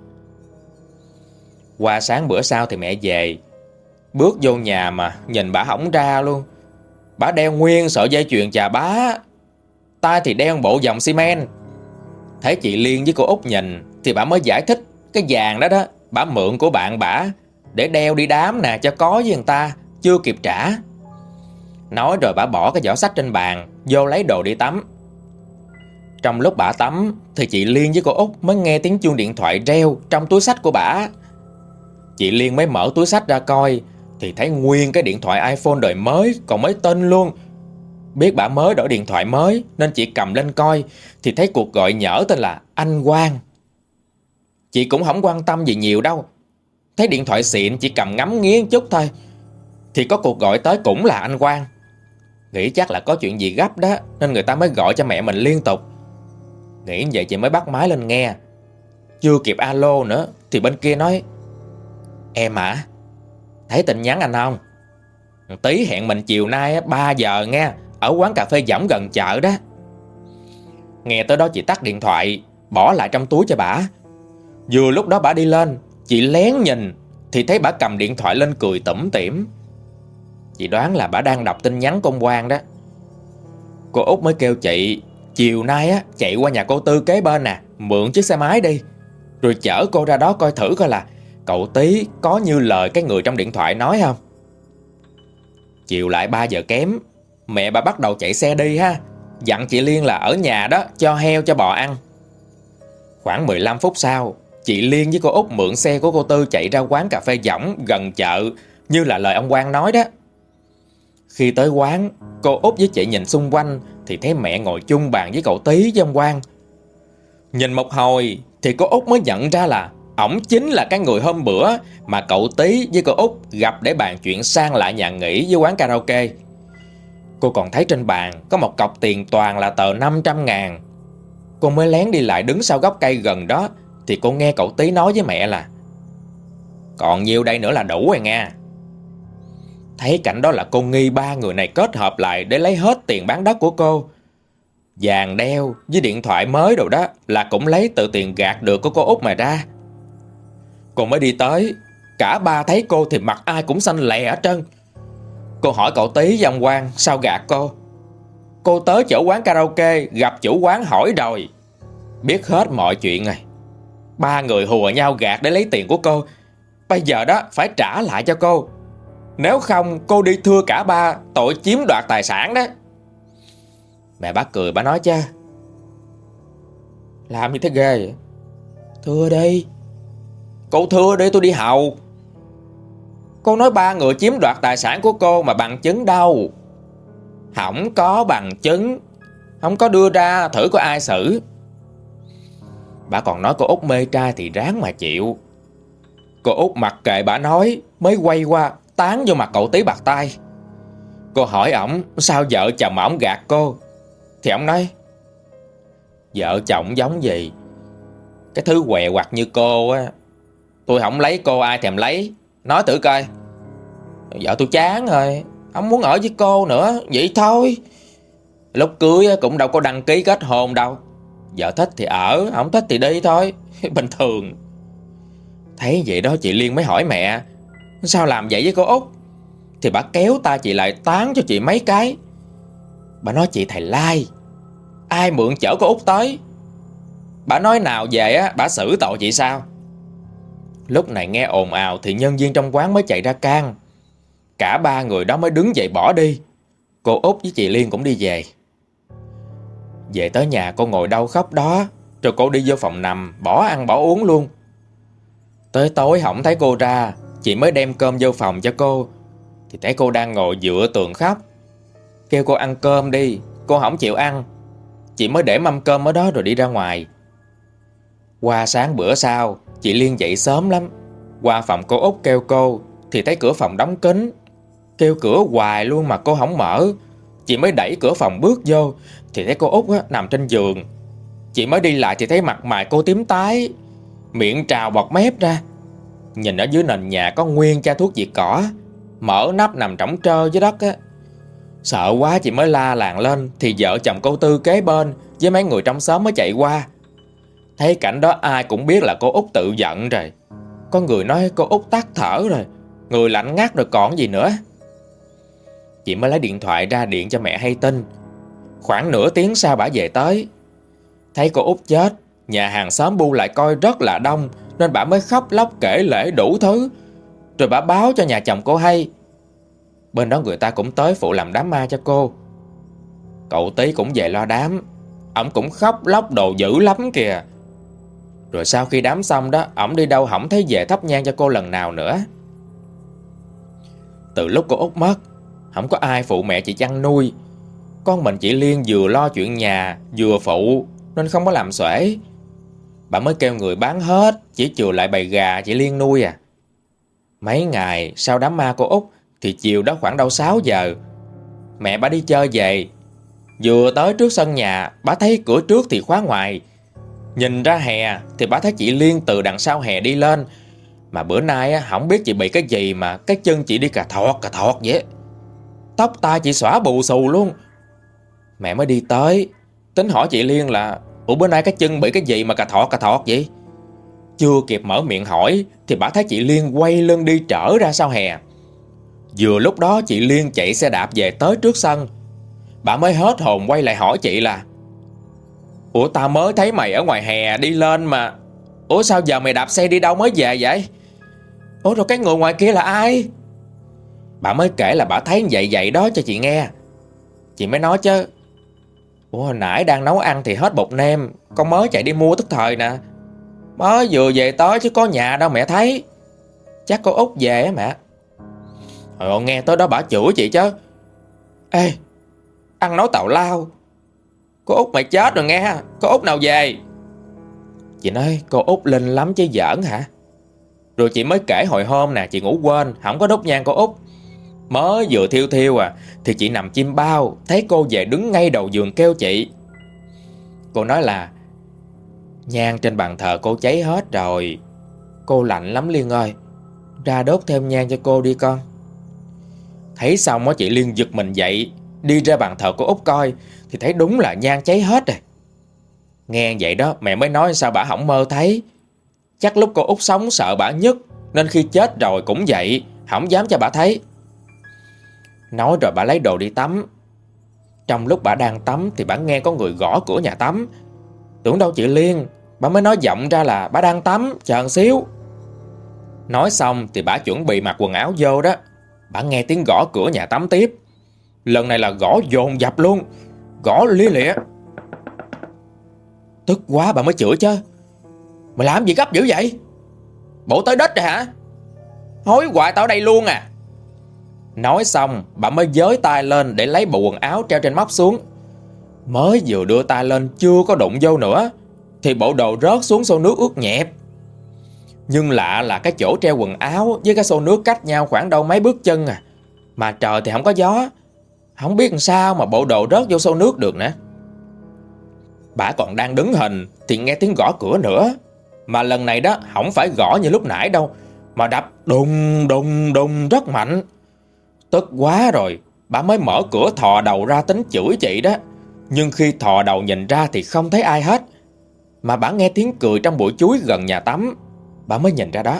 Qua sáng bữa sau thì mẹ về. Bước vô nhà mà nhìn bả hổng ra luôn. Bả đeo nguyên sợi dây chuyền chà bá, tay thì đeo bộ vòng xi men. Thấy chị Liên với cô Út nhìn thì bả mới giải thích cái vàng đó đó bả mượn của bạn bả để đeo đi đám nè, cho có với người ta, chưa kịp trả. Nói rồi bả bỏ cái giỏ xách trên bàn, vô lấy đồ đi tắm. Trong lúc bả tắm thì chị Liên với cô Út mới nghe tiếng chuông điện thoại reo trong túi xách của bả. Chị Liên mới mở túi xách ra coi thì thấy nguyên cái điện thoại iPhone đời mới, còn mới tinh luôn. Biết bả mới đổi điện thoại mới nên chị cầm lên coi thì thấy cuộc gọi nhỡ tên là anh Quang. Chị cũng không quan tâm gì nhiều đâu, thấy điện thoại xịn chị cầm ngắm nghía chút thôi, thì có cuộc gọi tới cũng là anh Quang. Nghĩ chắc là có chuyện gì gấp đó nên người ta mới gọi cho mẹ mình liên tục. Nghĩ vậy chị mới bắt máy lên nghe. Chưa kịp alo nữa thì bên kia nói: Em hả? Thấy tin nhắn anh không? Tí hẹn mình chiều nay ba giờ nghe, ở quán cà phê Võng gần chợ đó. Nghe tới đó chị tắt điện thoại, bỏ lại trong túi cho bả. Vừa lúc đó bả đi lên, chị lén nhìn thì thấy bả cầm điện thoại lên cười tủm tỉm. Chị đoán là bả đang đọc tin nhắn của ông Quang đó. Cô Út mới kêu chị chiều nay á chạy qua nhà cô Tư kế bên nè, mượn chiếc xe máy đi, rồi chở cô ra đó coi thử coi là cậu Tí có như lời cái người trong điện thoại nói không. Chiều lại ba giờ kém, mẹ bà bắt đầu chạy xe đi ha, dặn chị Liên là ở nhà đó cho heo cho bò ăn. Khoảng mười lăm phút sau, chị Liên với cô Út mượn xe của cô Tư chạy ra quán cà phê Võng gần chợ như là lời ông Quang nói đó. Khi tới quán, cô Út với chị nhìn xung quanh thì thấy mẹ ngồi chung bàn với cậu Tí với ông Quang. Nhìn một hồi thì cô Út mới nhận ra là ổng chính là cái người hôm bữa mà cậu Tí với cô Út gặp để bàn chuyện sang lại nhà nghỉ với quán karaoke. Cô còn thấy trên bàn có một cọc tiền toàn là tờ năm trăm ngàn. Cô mới lén đi lại đứng sau gốc cây gần đó thì cô nghe cậu Tí nói với mẹ là còn nhiêu đây nữa là đủ rồi nha. Thấy cảnh đó là cô nghi ba người này kết hợp lại để lấy hết tiền bán đất của cô. Vàng đeo với điện thoại mới đồ đó là cũng lấy từ tiền gạt được của cô Út mà ra. Cô mới đi tới, cả ba thấy cô thì mặt ai cũng xanh lè hết trơn. Cô hỏi cậu Tí với ông Quang sao gạt cô. Cô tới chỗ quán karaoke gặp chủ quán hỏi rồi, biết hết mọi chuyện rồi. Ba người hùa nhau gạt để lấy tiền của cô. Bây giờ đó phải trả lại cho cô, nếu không cô đi thưa cả ba tội chiếm đoạt tài sản đó. Mẹ bác cười, bà nói chứ Làm như thế ghê vậy? Thưa đi. Cô thưa đi, tôi đi hầu. Cô nói ba người chiếm đoạt tài sản của cô mà bằng chứng đâu? Không có bằng chứng. Không có đưa ra thử có ai xử. Bà còn nói cô Út mê trai thì ráng mà chịu. Cô Út mặc kệ bà nói, mới quay qua tán vô mặt cậu Tí bạc tai. Cô hỏi ổng sao vợ chồng ổng gạt cô, thì ổng nói vợ chồng giống gì? Cái thứ què quặt như cô á, tôi không lấy cô ai thèm lấy. Nói thử coi. Vợ tôi chán rồi, không muốn ở với cô nữa, vậy thôi. Lúc cưới cũng đâu có đăng ký kết hôn đâu. Vợ thích thì ở, không thích thì đi thôi. Bình thường. Thấy vậy đó chị Liên mới hỏi mẹ sao làm vậy với cô Út. Thì bà kéo tay chị lại tán cho chị mấy cái. Bà nói chị thầy lai, ai mượn chở cô Út tới. Bà nói nào về á, bà xử tội chị sao. Lúc này nghe ồn ào thì nhân viên trong quán mới chạy ra can. Cả ba người đó mới đứng dậy bỏ đi. Cô Út với chị Liên cũng đi về. Về tới nhà cô ngồi đau khóc đó. Rồi cô đi vô phòng nằm, bỏ ăn bỏ uống luôn. Tới tối không thấy cô ra, chị mới đem cơm vô phòng cho cô. Thì thấy cô đang ngồi dựa tường khóc. Kêu cô ăn cơm đi, cô không chịu ăn. Chị mới để mâm cơm ở đó rồi đi ra ngoài. Qua sáng bữa sau, chị Liên dậy sớm lắm. Qua phòng cô Út kêu cô, thì thấy cửa phòng đóng kín. Kêu cửa hoài luôn mà cô không mở. Chị mới đẩy cửa phòng bước vô, thì thấy cô Út á, nằm trên giường. Chị mới đi lại thì thấy mặt mày cô tím tái, miệng trào bọt mép ra. Nhìn ở dưới nền nhà có nguyên chai thuốc diệt cỏ, mở nắp nằm trống trơ dưới đất á. Sợ quá chị mới la làng lên. Thì vợ chồng cô Tư kế bên với mấy người trong xóm mới chạy qua. Thấy cảnh đó ai cũng biết là cô Út tự giận rồi. Có người nói cô Út tắt thở rồi, người lạnh ngắt rồi còn gì nữa. Chị mới lấy điện thoại ra điện cho mẹ hay tin. Khoảng nửa tiếng sau bả về tới. Thấy cô Út chết, nhà hàng xóm bu lại coi rất là đông, nên bả mới khóc lóc kể lể đủ thứ. Rồi bả báo cho nhà chồng cô hay. Bên đó người ta cũng tới phụ làm đám ma cho cô. Cậu Tí cũng về lo đám. Ổng cũng khóc lóc đồ dữ lắm kìa. Rồi sau khi đám xong đó, ổng đi đâu không thấy về thắp nhang cho cô lần nào nữa. Từ lúc cô Út mất, không có ai phụ mẹ chị chăn nuôi. Con mình chị Liên vừa lo chuyện nhà vừa phụ, nên không có làm xuể. Bà mới kêu người bán hết, chỉ chừa lại bầy gà chị Liên nuôi à. Mấy ngày sau đám ma cô Út thì chiều đó khoảng đâu sáu giờ, mẹ bà đi chơi về. Vừa tới trước sân nhà, bà thấy cửa trước thì khóa ngoài. Nhìn ra hè thì bà thấy chị Liên từ đằng sau hè đi lên. Mà bữa nay á, không biết chị bị cái gì mà cái chân chị đi cà thọt cà thọt vậy. Tóc tai chị xõa bù xù luôn. Mẹ mới đi tới, tính hỏi chị Liên là ủa bữa nay cái chân bị cái gì mà cà thọt cà thọt vậy. Chưa kịp mở miệng hỏi thì bà thấy chị Liên quay lưng đi trở ra sau hè. Vừa lúc đó chị Liên chạy xe đạp về tới trước sân. Bà mới hết hồn quay lại hỏi chị là ủa tao mới thấy mày ở ngoài hè đi lên mà. Ủa sao giờ mày đạp xe đi đâu mới về vậy? Ủa rồi cái người ngoài kia là ai? Bà mới kể là bà thấy vậy vậy đó cho chị nghe. Chị mới nói chứ ủa hồi nãy đang nấu ăn thì hết bột nêm, con mới chạy đi mua tức thời nè. Mới vừa về tới chứ có nhà đâu mẹ thấy. Chắc cô Út về á mẹ. Rồi nghe tới đó bà chửi chị chứ. Ê, ăn nói tào lao. Cô Út mày chết rồi nghe. Cô Út nào về? Chị nói cô Út linh lắm chứ giỡn hả. Rồi chị mới kể hồi hôm nè chị ngủ quên, không có đốt nhang cô Út. Mới vừa thiêu thiêu à thì chị nằm chim bao, thấy cô về đứng ngay đầu giường kêu chị. Cô nói là nhang trên bàn thờ cô cháy hết rồi, cô lạnh lắm Liên ơi, ra đốt thêm nhang cho cô đi con. Thấy xong á chị Liên giật mình dậy, đi ra bàn thờ cô Út coi thì thấy đúng là nhang cháy hết rồi. Nghe vậy đó mẹ mới nói sao bả không mơ thấy. Chắc lúc cô Út sống sợ bả nhất, nên khi chết rồi cũng vậy, không dám cho bả thấy. Nói rồi bả lấy đồ đi tắm. Trong lúc bả đang tắm thì bả nghe có người gõ cửa nhà tắm. Tưởng đâu chị Liên, bả mới nói giọng ra là bả đang tắm, chờ một xíu. Nói xong thì bả chuẩn bị mặc quần áo vô đó. Bả nghe tiếng gõ cửa nhà tắm tiếp. Lần này là gõ dồn dập luôn, gõ lia lịa. Tức quá bà mới chửi chứ. Mày làm gì gấp dữ vậy? Bộ tới đít rồi hả? Hối hoài tao ở đây luôn à. Nói xong bà mới giới tay lên để lấy bộ quần áo treo trên móc xuống. Mới vừa đưa tay lên chưa có đụng vô nữa thì bộ đồ rớt xuống xô nước ướt nhẹp. Nhưng lạ là cái chỗ treo quần áo với cái xô nước cách nhau khoảng đâu mấy bước chân à. Mà trời thì không có gió. Không biết làm sao mà bộ đồ rớt vô xô nước được nữa. Bà còn đang đứng hình thì nghe tiếng gõ cửa nữa. Mà lần này đó không phải gõ như lúc nãy đâu, mà đập đùng đùng đùng rất mạnh. Tức quá rồi, bà mới mở cửa thò đầu ra tính chửi chị đó. Nhưng khi thò đầu nhìn ra thì không thấy ai hết. Mà bà nghe tiếng cười trong bụi chuối gần nhà tắm. Bà mới nhìn ra đó.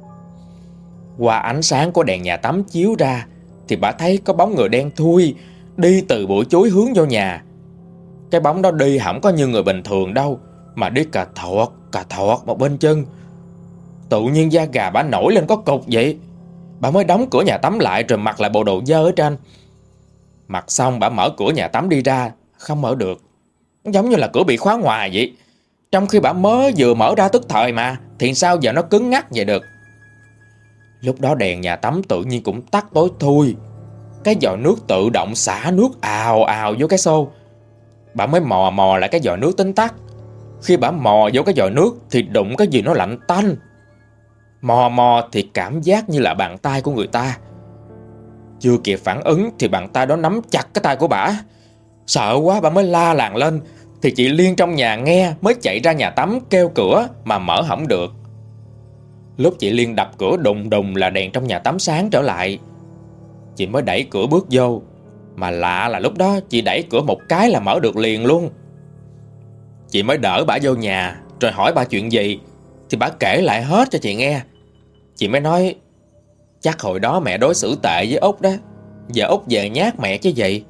Qua ánh sáng của đèn nhà tắm chiếu ra thì bà thấy có bóng người đen thui đi từ bụi chuối hướng vô nhà. Cái bóng đó đi không có như người bình thường đâu, mà đi cà thọt, cà thọt một bên chân. Tự nhiên da gà bà nổi lên có cục vậy. Bà mới đóng cửa nhà tắm lại rồi mặc lại bộ đồ dơ ở trên. Mặc xong bà mở cửa nhà tắm đi ra, không mở được. Giống như là cửa bị khóa ngoài vậy. Trong khi bà mới vừa mở ra tức thời mà, thì sao giờ nó cứng ngắc vậy được. Lúc đó đèn nhà tắm tự nhiên cũng tắt tối thui. Cái vòi nước tự động xả nước ào ào vô cái xô. Bà mới mò mò lại cái vòi nước tính tắt. Khi bà mò vô cái vòi nước thì đụng cái gì nó lạnh tanh. Mò mò thì cảm giác như là bàn tay của người ta. Chưa kịp phản ứng thì bàn tay đó nắm chặt cái tay của bà. Sợ quá bà mới la làng lên. Thì chị Liên trong nhà nghe mới chạy ra nhà tắm kêu cửa mà mở không được. Lúc chị Liên đập cửa đùng đùng là đèn trong nhà tắm sáng trở lại. Chị mới đẩy cửa bước vô. Mà lạ là lúc đó chị đẩy cửa một cái là mở được liền luôn. Chị mới đỡ bà vô nhà rồi hỏi bà chuyện gì. Thì bà kể lại hết cho chị nghe. Chị mới nói chắc hồi đó mẹ đối xử tệ với Út đó, giờ Út về nhát mẹ chứ gì.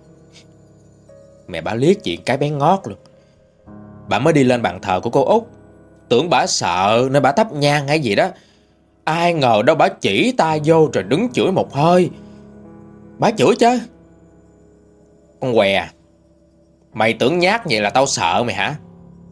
Mẹ bà liếc chị cái bén ngót luôn. Bà mới đi lên bàn thờ của cô Út. Tưởng bà sợ nên bà thắp nhang hay gì đó. Ai ngờ đâu bà chỉ tay vô rồi đứng chửi một hơi. Bà chửi chứ: con què, mày tưởng nhát vậy là tao sợ mày hả?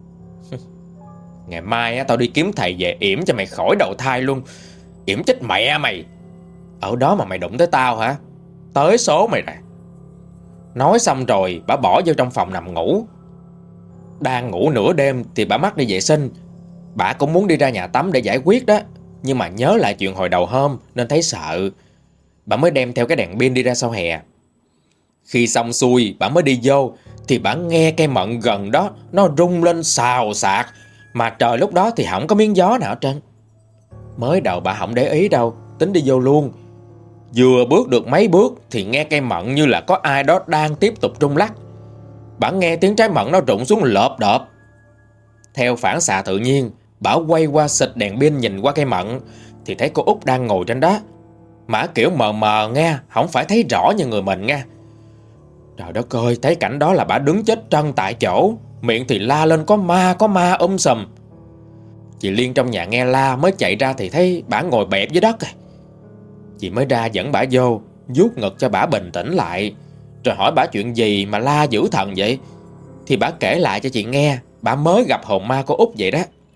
Ngày mai á, tao đi kiếm thầy về yểm cho mày khỏi đầu thai luôn. Yểm chết mẹ mày. Ở đó mà mày đụng tới tao hả? Tới số mày rồi. Nói xong rồi bà bỏ vô trong phòng nằm ngủ. Đang ngủ nửa đêm thì bà mắc đi vệ sinh. Bà cũng muốn đi ra nhà tắm để giải quyết đó, nhưng mà nhớ lại chuyện hồi đầu hôm nên thấy sợ. Bà mới đem theo cái đèn pin đi ra sau hè. Khi xong xuôi bà mới đi vô thì bà nghe cây mận gần đó nó rung lên xào xạc. Mà trời lúc đó thì không có miếng gió nào hết trơn. Mới đầu bà không để ý đâu, tính đi vô luôn. Vừa bước được mấy bước thì nghe cây mận như là có ai đó đang tiếp tục rung lắc. Bà nghe tiếng trái mận nó rụng xuống lợp đợp. Theo phản xạ tự nhiên, bà quay qua xịt đèn pin nhìn qua cây mận thì thấy cô Út đang ngồi trên đó. Mà kiểu mờ mờ nghe, không phải thấy rõ như người mình nghe. Trời đất ơi, thấy cảnh đó là bà đứng chết trân tại chỗ, miệng thì la lên có ma, có ma um sùm. Chị Liên trong nhà nghe la mới chạy ra thì thấy bà ngồi bẹp dưới đất rồi. Chị mới ra dẫn bà vô, vuốt ngực cho bà bình tĩnh lại, rồi hỏi bà chuyện gì mà la dữ thần vậy. Thì bà kể lại cho chị nghe bà mới gặp hồn ma cô Út vậy đó.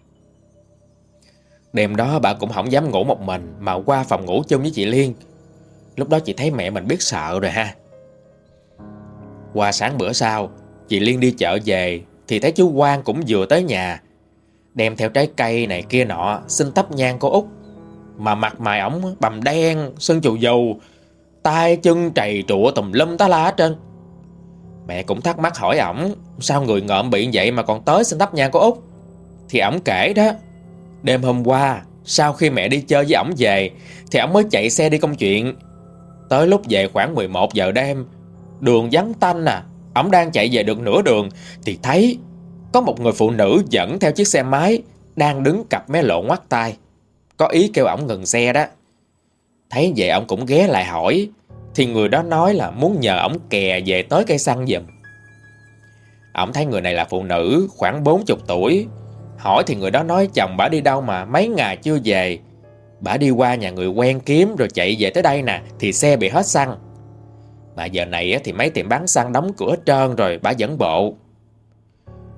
Đêm đó bà cũng không dám ngủ một mình mà qua phòng ngủ chung với chị Liên. Lúc đó chị thấy mẹ mình biết sợ rồi ha. Qua sáng bữa sau, chị Liên đi chợ về thì thấy chú Quang cũng vừa tới nhà, đem theo trái cây này kia nọ xin thắp nhang cô Út. Mà mặt mày ổng bầm đen, sưng chù dù, tay chân trầy trụa tùm lum tá la hết trơn. Mẹ cũng thắc mắc hỏi ổng sao người ngợm bị vậy mà còn tới xin thắp nhang cô Út. Thì ổng kể đó, đêm hôm qua sau khi mẹ đi chơi với ổng về thì ổng mới chạy xe đi công chuyện. Tới lúc về khoảng mười một giờ đêm, đường vắng tanh à, ổng đang chạy về được nửa đường thì thấy có một người phụ nữ dẫn theo chiếc xe máy đang đứng cặp mé lộ ngoắt tay, có ý kêu ổng ngừng xe đó. Thấy vậy ổng cũng ghé lại hỏi thì người đó nói là muốn nhờ ổng kè về tới cây xăng giùm. Ổng thấy người này là phụ nữ khoảng bốn mươi tuổi. Hỏi thì người đó nói chồng bả đi đâu mà mấy ngày chưa về. Bả đi qua nhà người quen kiếm rồi chạy về tới đây nè thì xe bị hết xăng. Mà giờ này thì mấy tiệm bán xăng đóng cửa hết trơn rồi, bả dẫn bộ.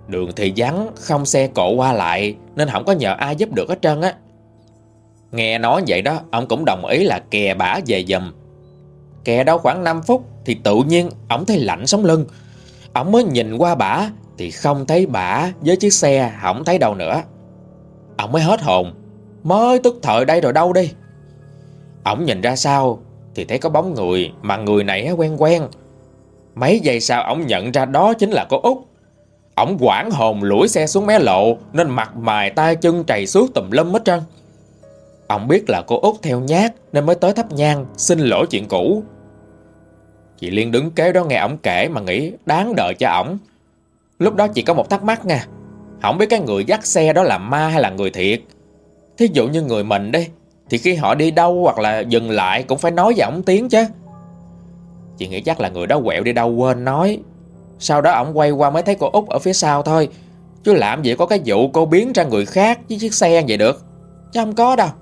Đường thì vắng, không xe cộ qua lại, nên không có nhờ ai giúp được hết trơn á. Nghe nói vậy đó, ông cũng đồng ý là kè bả về giùm. Kè đâu khoảng năm phút thì tự nhiên ổng thấy lạnh sống lưng. Ổng mới nhìn qua bả thì không thấy bả với chiếc xe không thấy đâu nữa. Ổng mới hết hồn, mới tức thời đây rồi đâu đi. Ổng nhìn ra sau thì thấy có bóng người, mà người này quen quen. Mấy giây sau ổng nhận ra đó chính là cô Út. Ổng hoảng hồn lủi xe xuống mé lộ, nên mặt mày tay chân trầy xước tùm lum hết trơn. Ông biết là cô Út theo nhát nên mới tới thắp nhang xin lỗi chuyện cũ. Chị Liên đứng kế đó nghe ổng kể mà nghĩ đáng đợi cho ổng. Lúc đó chị có một thắc mắc nha, không biết cái người dắt xe đó là ma hay là người thiệt. Thí dụ như người mình đi, thì khi họ đi đâu hoặc là dừng lại cũng phải nói với ổng tiếng chứ. Chị nghĩ chắc là người đó quẹo đi đâu quên nói. Sau đó ổng quay qua mới thấy cô Út ở phía sau thôi. Chứ làm gì có cái vụ cô biến ra người khác với chiếc xe vậy được. Chứ không có đâu.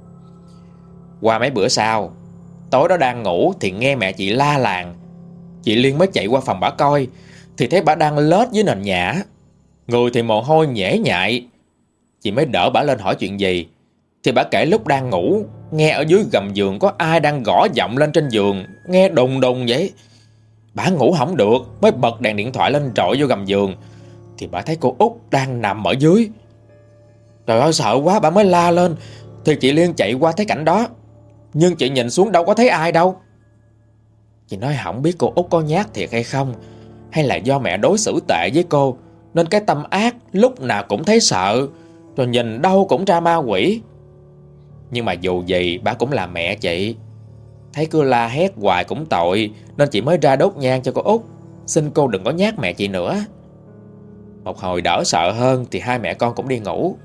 Qua mấy bữa sau, tối đó đang ngủ thì nghe mẹ chị la làng. Chị Liên mới chạy qua phòng bả coi thì thấy bả đang lết dưới nền nhà, người thì mồ hôi nhễ nhại. Chị mới đỡ bả lên hỏi chuyện gì, thì bả kể lúc đang ngủ nghe ở dưới gầm giường có ai đang gõ giọng lên trên giường, nghe đùng đùng vậy. Bả ngủ không được mới bật đèn điện thoại lên rọi vô gầm giường thì bả thấy cô Út đang nằm ở dưới. Trời ơi, sợ quá bả mới la lên thì chị Liên chạy qua thấy cảnh đó, nhưng chị nhìn xuống đâu có thấy ai đâu. Chị nói không biết cô Út có nhát thiệt hay không, hay là do mẹ đối xử tệ với cô nên cái tâm ác lúc nào cũng thấy sợ, rồi nhìn đâu cũng ra ma quỷ. Nhưng mà dù gì bà cũng là mẹ chị, thấy cứ la hét hoài cũng tội, nên chị mới ra đốt nhang cho cô Út, xin cô đừng có nhát mẹ chị nữa. Một hồi đỡ sợ hơn thì hai mẹ con cũng đi ngủ.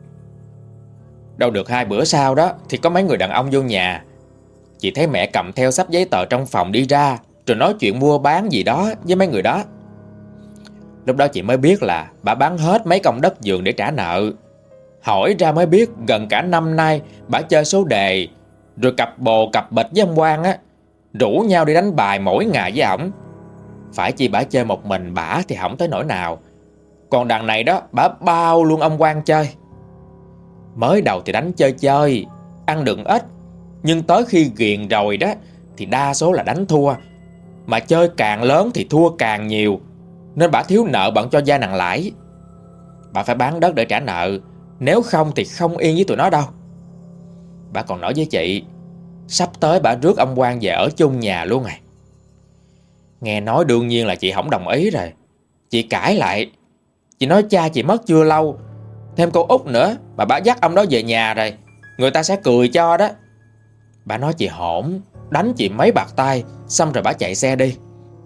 Đâu được hai bữa sau đó thì có mấy người đàn ông vô nhà. Chị thấy mẹ cầm theo xấp giấy tờ trong phòng đi ra, rồi nói chuyện mua bán gì đó với mấy người đó. Lúc đó chị mới biết là bà bán hết mấy công đất vườn để trả nợ. Hỏi ra mới biết gần cả năm nay bà chơi số đề, rồi cặp bồ cặp bịch với ông Quang á, rủ nhau đi đánh bài mỗi ngày với ổng. Phải chi bà chơi một mình bả thì không tới nỗi nào, còn đằng này đó bả bao luôn ông Quang chơi. Mới đầu thì đánh chơi chơi, ăn được ít, nhưng tới khi ghiền rồi đó thì đa số là đánh thua. Mà chơi càng lớn thì thua càng nhiều, nên bà thiếu nợ bận cho gia nặng lãi. Bà phải bán đất để trả nợ, nếu không thì không yên với tụi nó đâu. Bà còn nói với chị sắp tới bà rước ông Quang về ở chung nhà luôn à. Nghe nói đương nhiên là chị không đồng ý rồi. Chị cãi lại. Chị nói cha chị mất chưa lâu, thêm cô Út nữa mà bà dắt ông đó về nhà rồi, người ta sẽ cười cho đó. Bà nói chị hỗn, đánh chị mấy bạt tay, xong rồi bà chạy xe đi.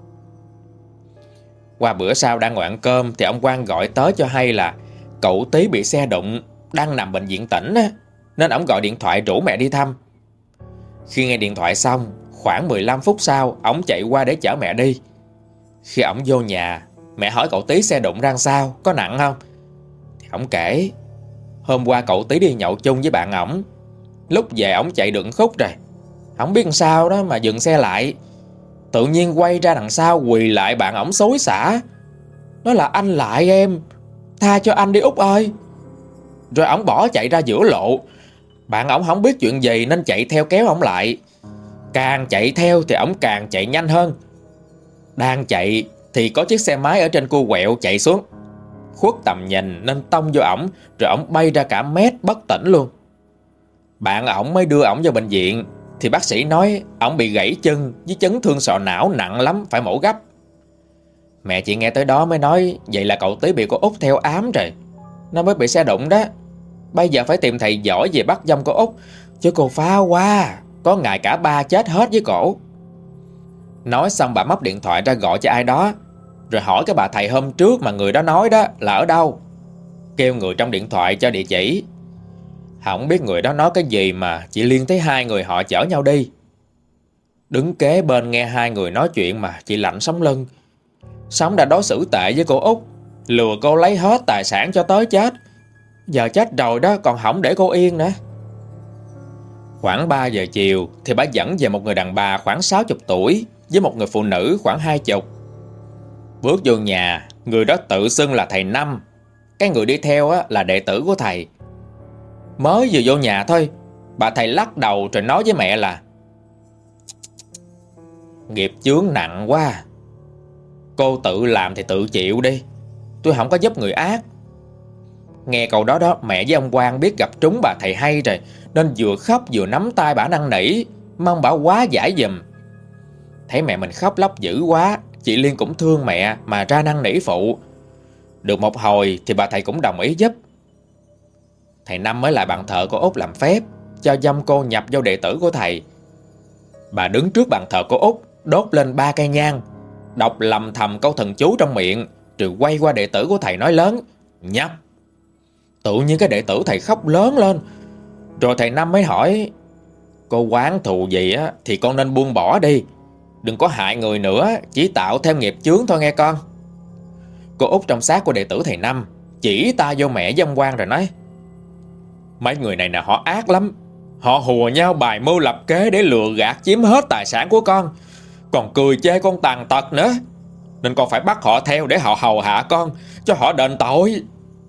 Qua bữa sau đang ngồi ăn cơm thì ông Quang gọi tới cho hay là cậu Tí bị xe đụng, đang nằm bệnh viện tỉnh á, nên ổng gọi điện thoại rủ mẹ đi thăm. Khi nghe điện thoại xong, khoảng mười lăm phút sau ổng chạy qua để chở mẹ đi. Khi ổng vô nhà, mẹ hỏi cậu Tí xe đụng ra sao, có nặng không? Thì ổng kể hôm qua cậu Tí đi nhậu chung với bạn ổng. Lúc về ổng chạy được khúc rồi, không biết làm sao đó mà dừng xe lại. Tự nhiên quay ra đằng sau quỳ lại bạn ổng xối xả, nói là anh lại em, tha cho anh đi Út ơi. Rồi ổng bỏ chạy ra giữa lộ. Bạn ổng không biết chuyện gì nên chạy theo kéo ổng lại. Càng chạy theo thì ổng càng chạy nhanh hơn. Đang chạy thì có chiếc xe máy ở trên cua quẹo chạy xuống, khuất tầm nhìn nên tông vô ổng, rồi ổng bay ra cả mét bất tỉnh luôn. Bạn ổng mới đưa ổng vào bệnh viện thì bác sĩ nói ổng bị gãy chân với chấn thương sọ não nặng lắm, phải mổ gấp. Mẹ chị nghe tới đó mới nói vậy là cậu Tí bị cô Út theo ám rồi, nó mới bị xe đụng đó. Bây giờ phải tìm thầy giỏi về bắt dông cô Út, chứ cô phá quá, có ngày cả ba chết hết với cổ. Nói xong bà móc điện thoại ra gọi cho ai đó, rồi hỏi cái bà thầy hôm trước mà người đó nói đó là ở đâu. Kêu người trong điện thoại cho địa chỉ. Không biết người đó nói cái gì mà chị Liên thấy hai người họ chở nhau đi. Đứng kế bên nghe hai người nói chuyện mà chị lạnh sống lưng. Sống đã đối xử tệ với cô Út, lừa cô lấy hết tài sản cho tới chết. Giờ chết rồi đó còn không để cô yên nữa. Khoảng ba giờ chiều thì bà dẫn về một người đàn bà khoảng sáu mươi tuổi với một người phụ nữ khoảng hai mươi. Bước vô nhà, Người đó tự xưng là thầy Năm. Cái người đi theo á, là đệ tử của thầy. Mới vừa vô nhà thôi, bà thầy lắc đầu rồi nói với mẹ là: nghiệp chướng nặng quá, cô tự làm thì tự chịu đi, tôi không có giúp người ác. Nghe câu đó đó, mẹ với ông Quang biết gặp trúng bà thầy hay rồi, nên vừa khóc vừa nắm tay bả năn nỉ, mong bả hóa giải giùm. Thấy mẹ mình khóc lóc dữ quá, chị Liên cũng thương mẹ mà ra năn nỉ phụ. Được một hồi thì bà thầy cũng đồng ý giúp. Thầy Năm mới lại bạn thợ của Út làm phép cho dông cô nhập vô đệ tử của thầy. Bà đứng trước bàn thờ của Út, đốt lên ba cây nhang, đọc lầm thầm câu thần chú trong miệng, rồi quay qua đệ tử của thầy nói lớn: nhập. Tự nhiên cái đệ tử thầy khóc lớn lên. Rồi thầy Năm mới hỏi: cô oán thù gì á thì con nên buông bỏ đi, đừng có hại người nữa, chỉ tạo thêm nghiệp chướng thôi nghe con. Cô Út trong xác của đệ tử thầy Năm chỉ ta vô mẹ với ông Quang rồi nói: mấy người này nè, họ ác lắm. Họ hùa nhau bài mưu lập kế để lừa gạt chiếm hết tài sản của con, còn cười chê con tàn tật nữa. Nên con phải bắt họ theo để họ hầu hạ con, cho họ đền tội.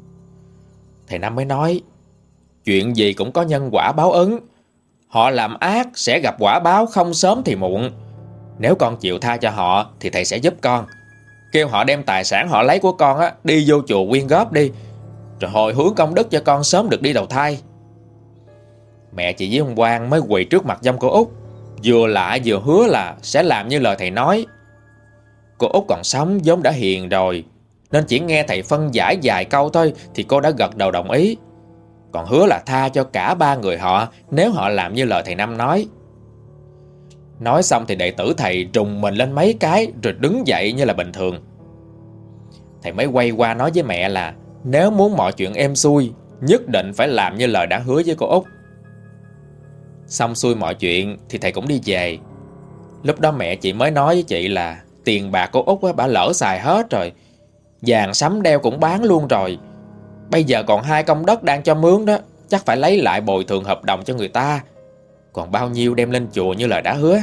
Thầy Năm mới nói: chuyện gì cũng có nhân quả báo ứng. Họ làm ác sẽ gặp quả báo không sớm thì muộn. Nếu con chịu tha cho họ thì thầy sẽ giúp con. Kêu họ đem tài sản họ lấy của con á đi vô chùa quyên góp đi, rồi hồi hướng công đức cho con sớm được đi đầu thai. Mẹ chị với ông Quang mới quỳ trước mặt dông cô Út, vừa lạ vừa hứa là sẽ làm như lời thầy nói. Cô Út còn sống vốn đã hiền rồi, nên chỉ nghe thầy phân giải vài câu thôi thì cô đã gật đầu đồng ý, còn hứa là tha cho cả ba người họ nếu họ làm như lời thầy Năm nói. Nói xong thì đệ tử thầy trùng mình lên mấy cái rồi đứng dậy như là bình thường. Thầy mới quay qua nói với mẹ là nếu muốn mọi chuyện êm xuôi, nhất định phải làm như lời đã hứa với cô Út. Xong xuôi mọi chuyện thì thầy cũng đi về. Lúc đó mẹ chị mới nói với chị là tiền bạc cô Út á, bà lỡ xài hết rồi, vàng sắm đeo cũng bán luôn rồi. Bây giờ còn hai công đất đang cho mướn đó, chắc phải lấy lại bồi thường hợp đồng cho người ta, còn bao nhiêu đem lên chùa như lời đã hứa.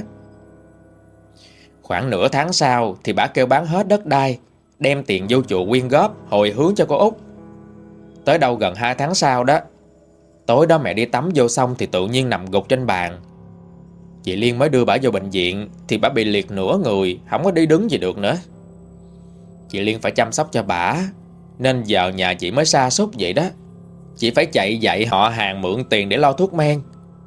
Khoảng nửa tháng sau thì bà kêu bán hết đất đai, đem tiền vô chùa quyên góp hồi hướng cho cô Út. Tới đâu gần hai tháng sau đó, tối đó mẹ đi tắm vô xong thì tự nhiên nằm gục trên bàn. Chị Liên mới đưa bà vô bệnh viện thì bà bị liệt nửa người, không có đi đứng gì được nữa. Chị Liên phải chăm sóc cho bà, nên giờ nhà chị mới sa sút vậy đó. Chị phải chạy dậy họ hàng mượn tiền để lo thuốc men.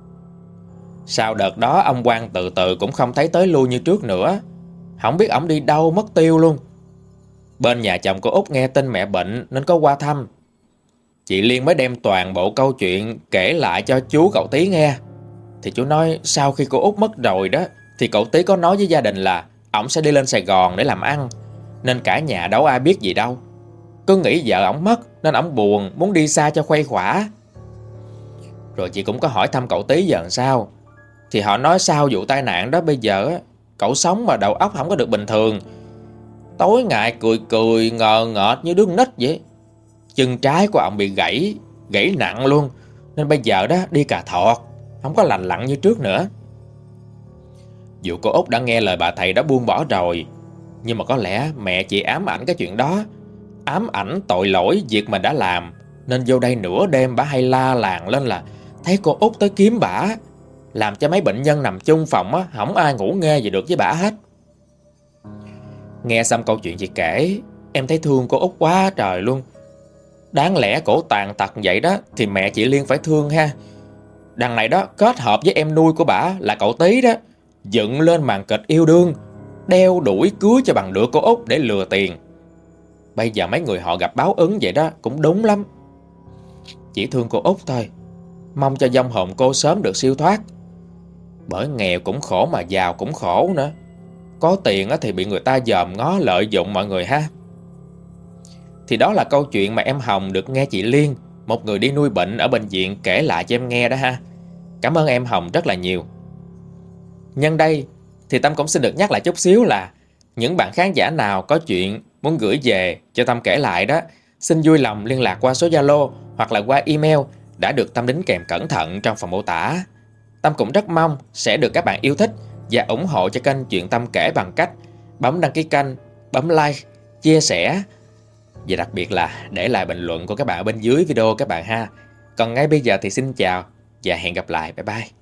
Sau đợt đó ông Quang từ từ cũng không thấy tới lui như trước nữa, không biết ổng đi đâu mất tiêu luôn. Bên nhà chồng của Út nghe tin mẹ bệnh nên có qua thăm. Chị Liên mới đem toàn bộ câu chuyện kể lại cho chú cậu Tí nghe. Thì chú nói sau khi cô Út mất rồi đó, thì cậu Tí có nói với gia đình là ổng sẽ đi lên Sài Gòn để làm ăn, nên cả nhà đâu ai biết gì đâu. Cứ nghĩ vợ ổng mất nên ổng buồn, muốn đi xa cho khuây khỏa. Rồi chị cũng có hỏi thăm cậu Tí giờ làm sao. Thì họ nói sau vụ tai nạn đó bây giờ cậu sống mà đầu óc không có được bình thường. Tối ngày cười cười ngờ ngợt như đứa nít vậy. Chân trái của ổng bị gãy, gãy nặng luôn, nên bây giờ đó đi cà thọt, không có lành lặn như trước nữa. Dù cô Út đã nghe lời bà thầy đó buông bỏ rồi, nhưng mà có lẽ mẹ chị ám ảnh cái chuyện đó, ám ảnh tội lỗi việc mình đã làm, nên vô đây nửa đêm bà hay la làng lên là thấy cô Út tới kiếm bả, làm cho mấy bệnh nhân nằm chung phòng á, không ai ngủ nghe gì được với bả hết. Nghe xong câu chuyện chị kể, em thấy thương cô Út quá trời luôn. Đáng lẽ cổ tàn tật vậy đó thì mẹ chị Liên phải thương ha. Đằng này đó kết hợp với em nuôi của bả là cậu Tí đó, dựng lên màn kịch yêu đương, đeo đuổi cưới cho bằng được cô Út để lừa tiền. Bây giờ mấy người họ gặp báo ứng vậy đó cũng đúng lắm. Chỉ thương cô Út thôi, mong cho vong hồn cô sớm được siêu thoát. Bởi nghèo cũng khổ mà giàu cũng khổ nữa. Có tiền thì bị người ta dòm ngó lợi dụng mọi người ha. Thì đó là câu chuyện mà em Hồng được nghe chị Liên, một người đi nuôi bệnh ở bệnh viện, kể lại cho em nghe đó ha. Cảm ơn em Hồng rất là nhiều. Nhân đây thì Tâm cũng xin được nhắc lại chút xíu là những bạn khán giả nào có chuyện muốn gửi về cho Tâm kể lại đó, xin vui lòng liên lạc qua số Zalo hoặc là qua email đã được Tâm đính kèm cẩn thận trong phần mô tả. Tâm cũng rất mong sẽ được các bạn yêu thích và ủng hộ cho kênh Chuyện Tâm Kể bằng cách bấm đăng ký kênh, bấm like, chia sẻ và đặc biệt là để lại bình luận của các bạn ở bên dưới video các bạn ha. Còn ngay bây giờ thì xin chào và hẹn gặp lại. Bye bye.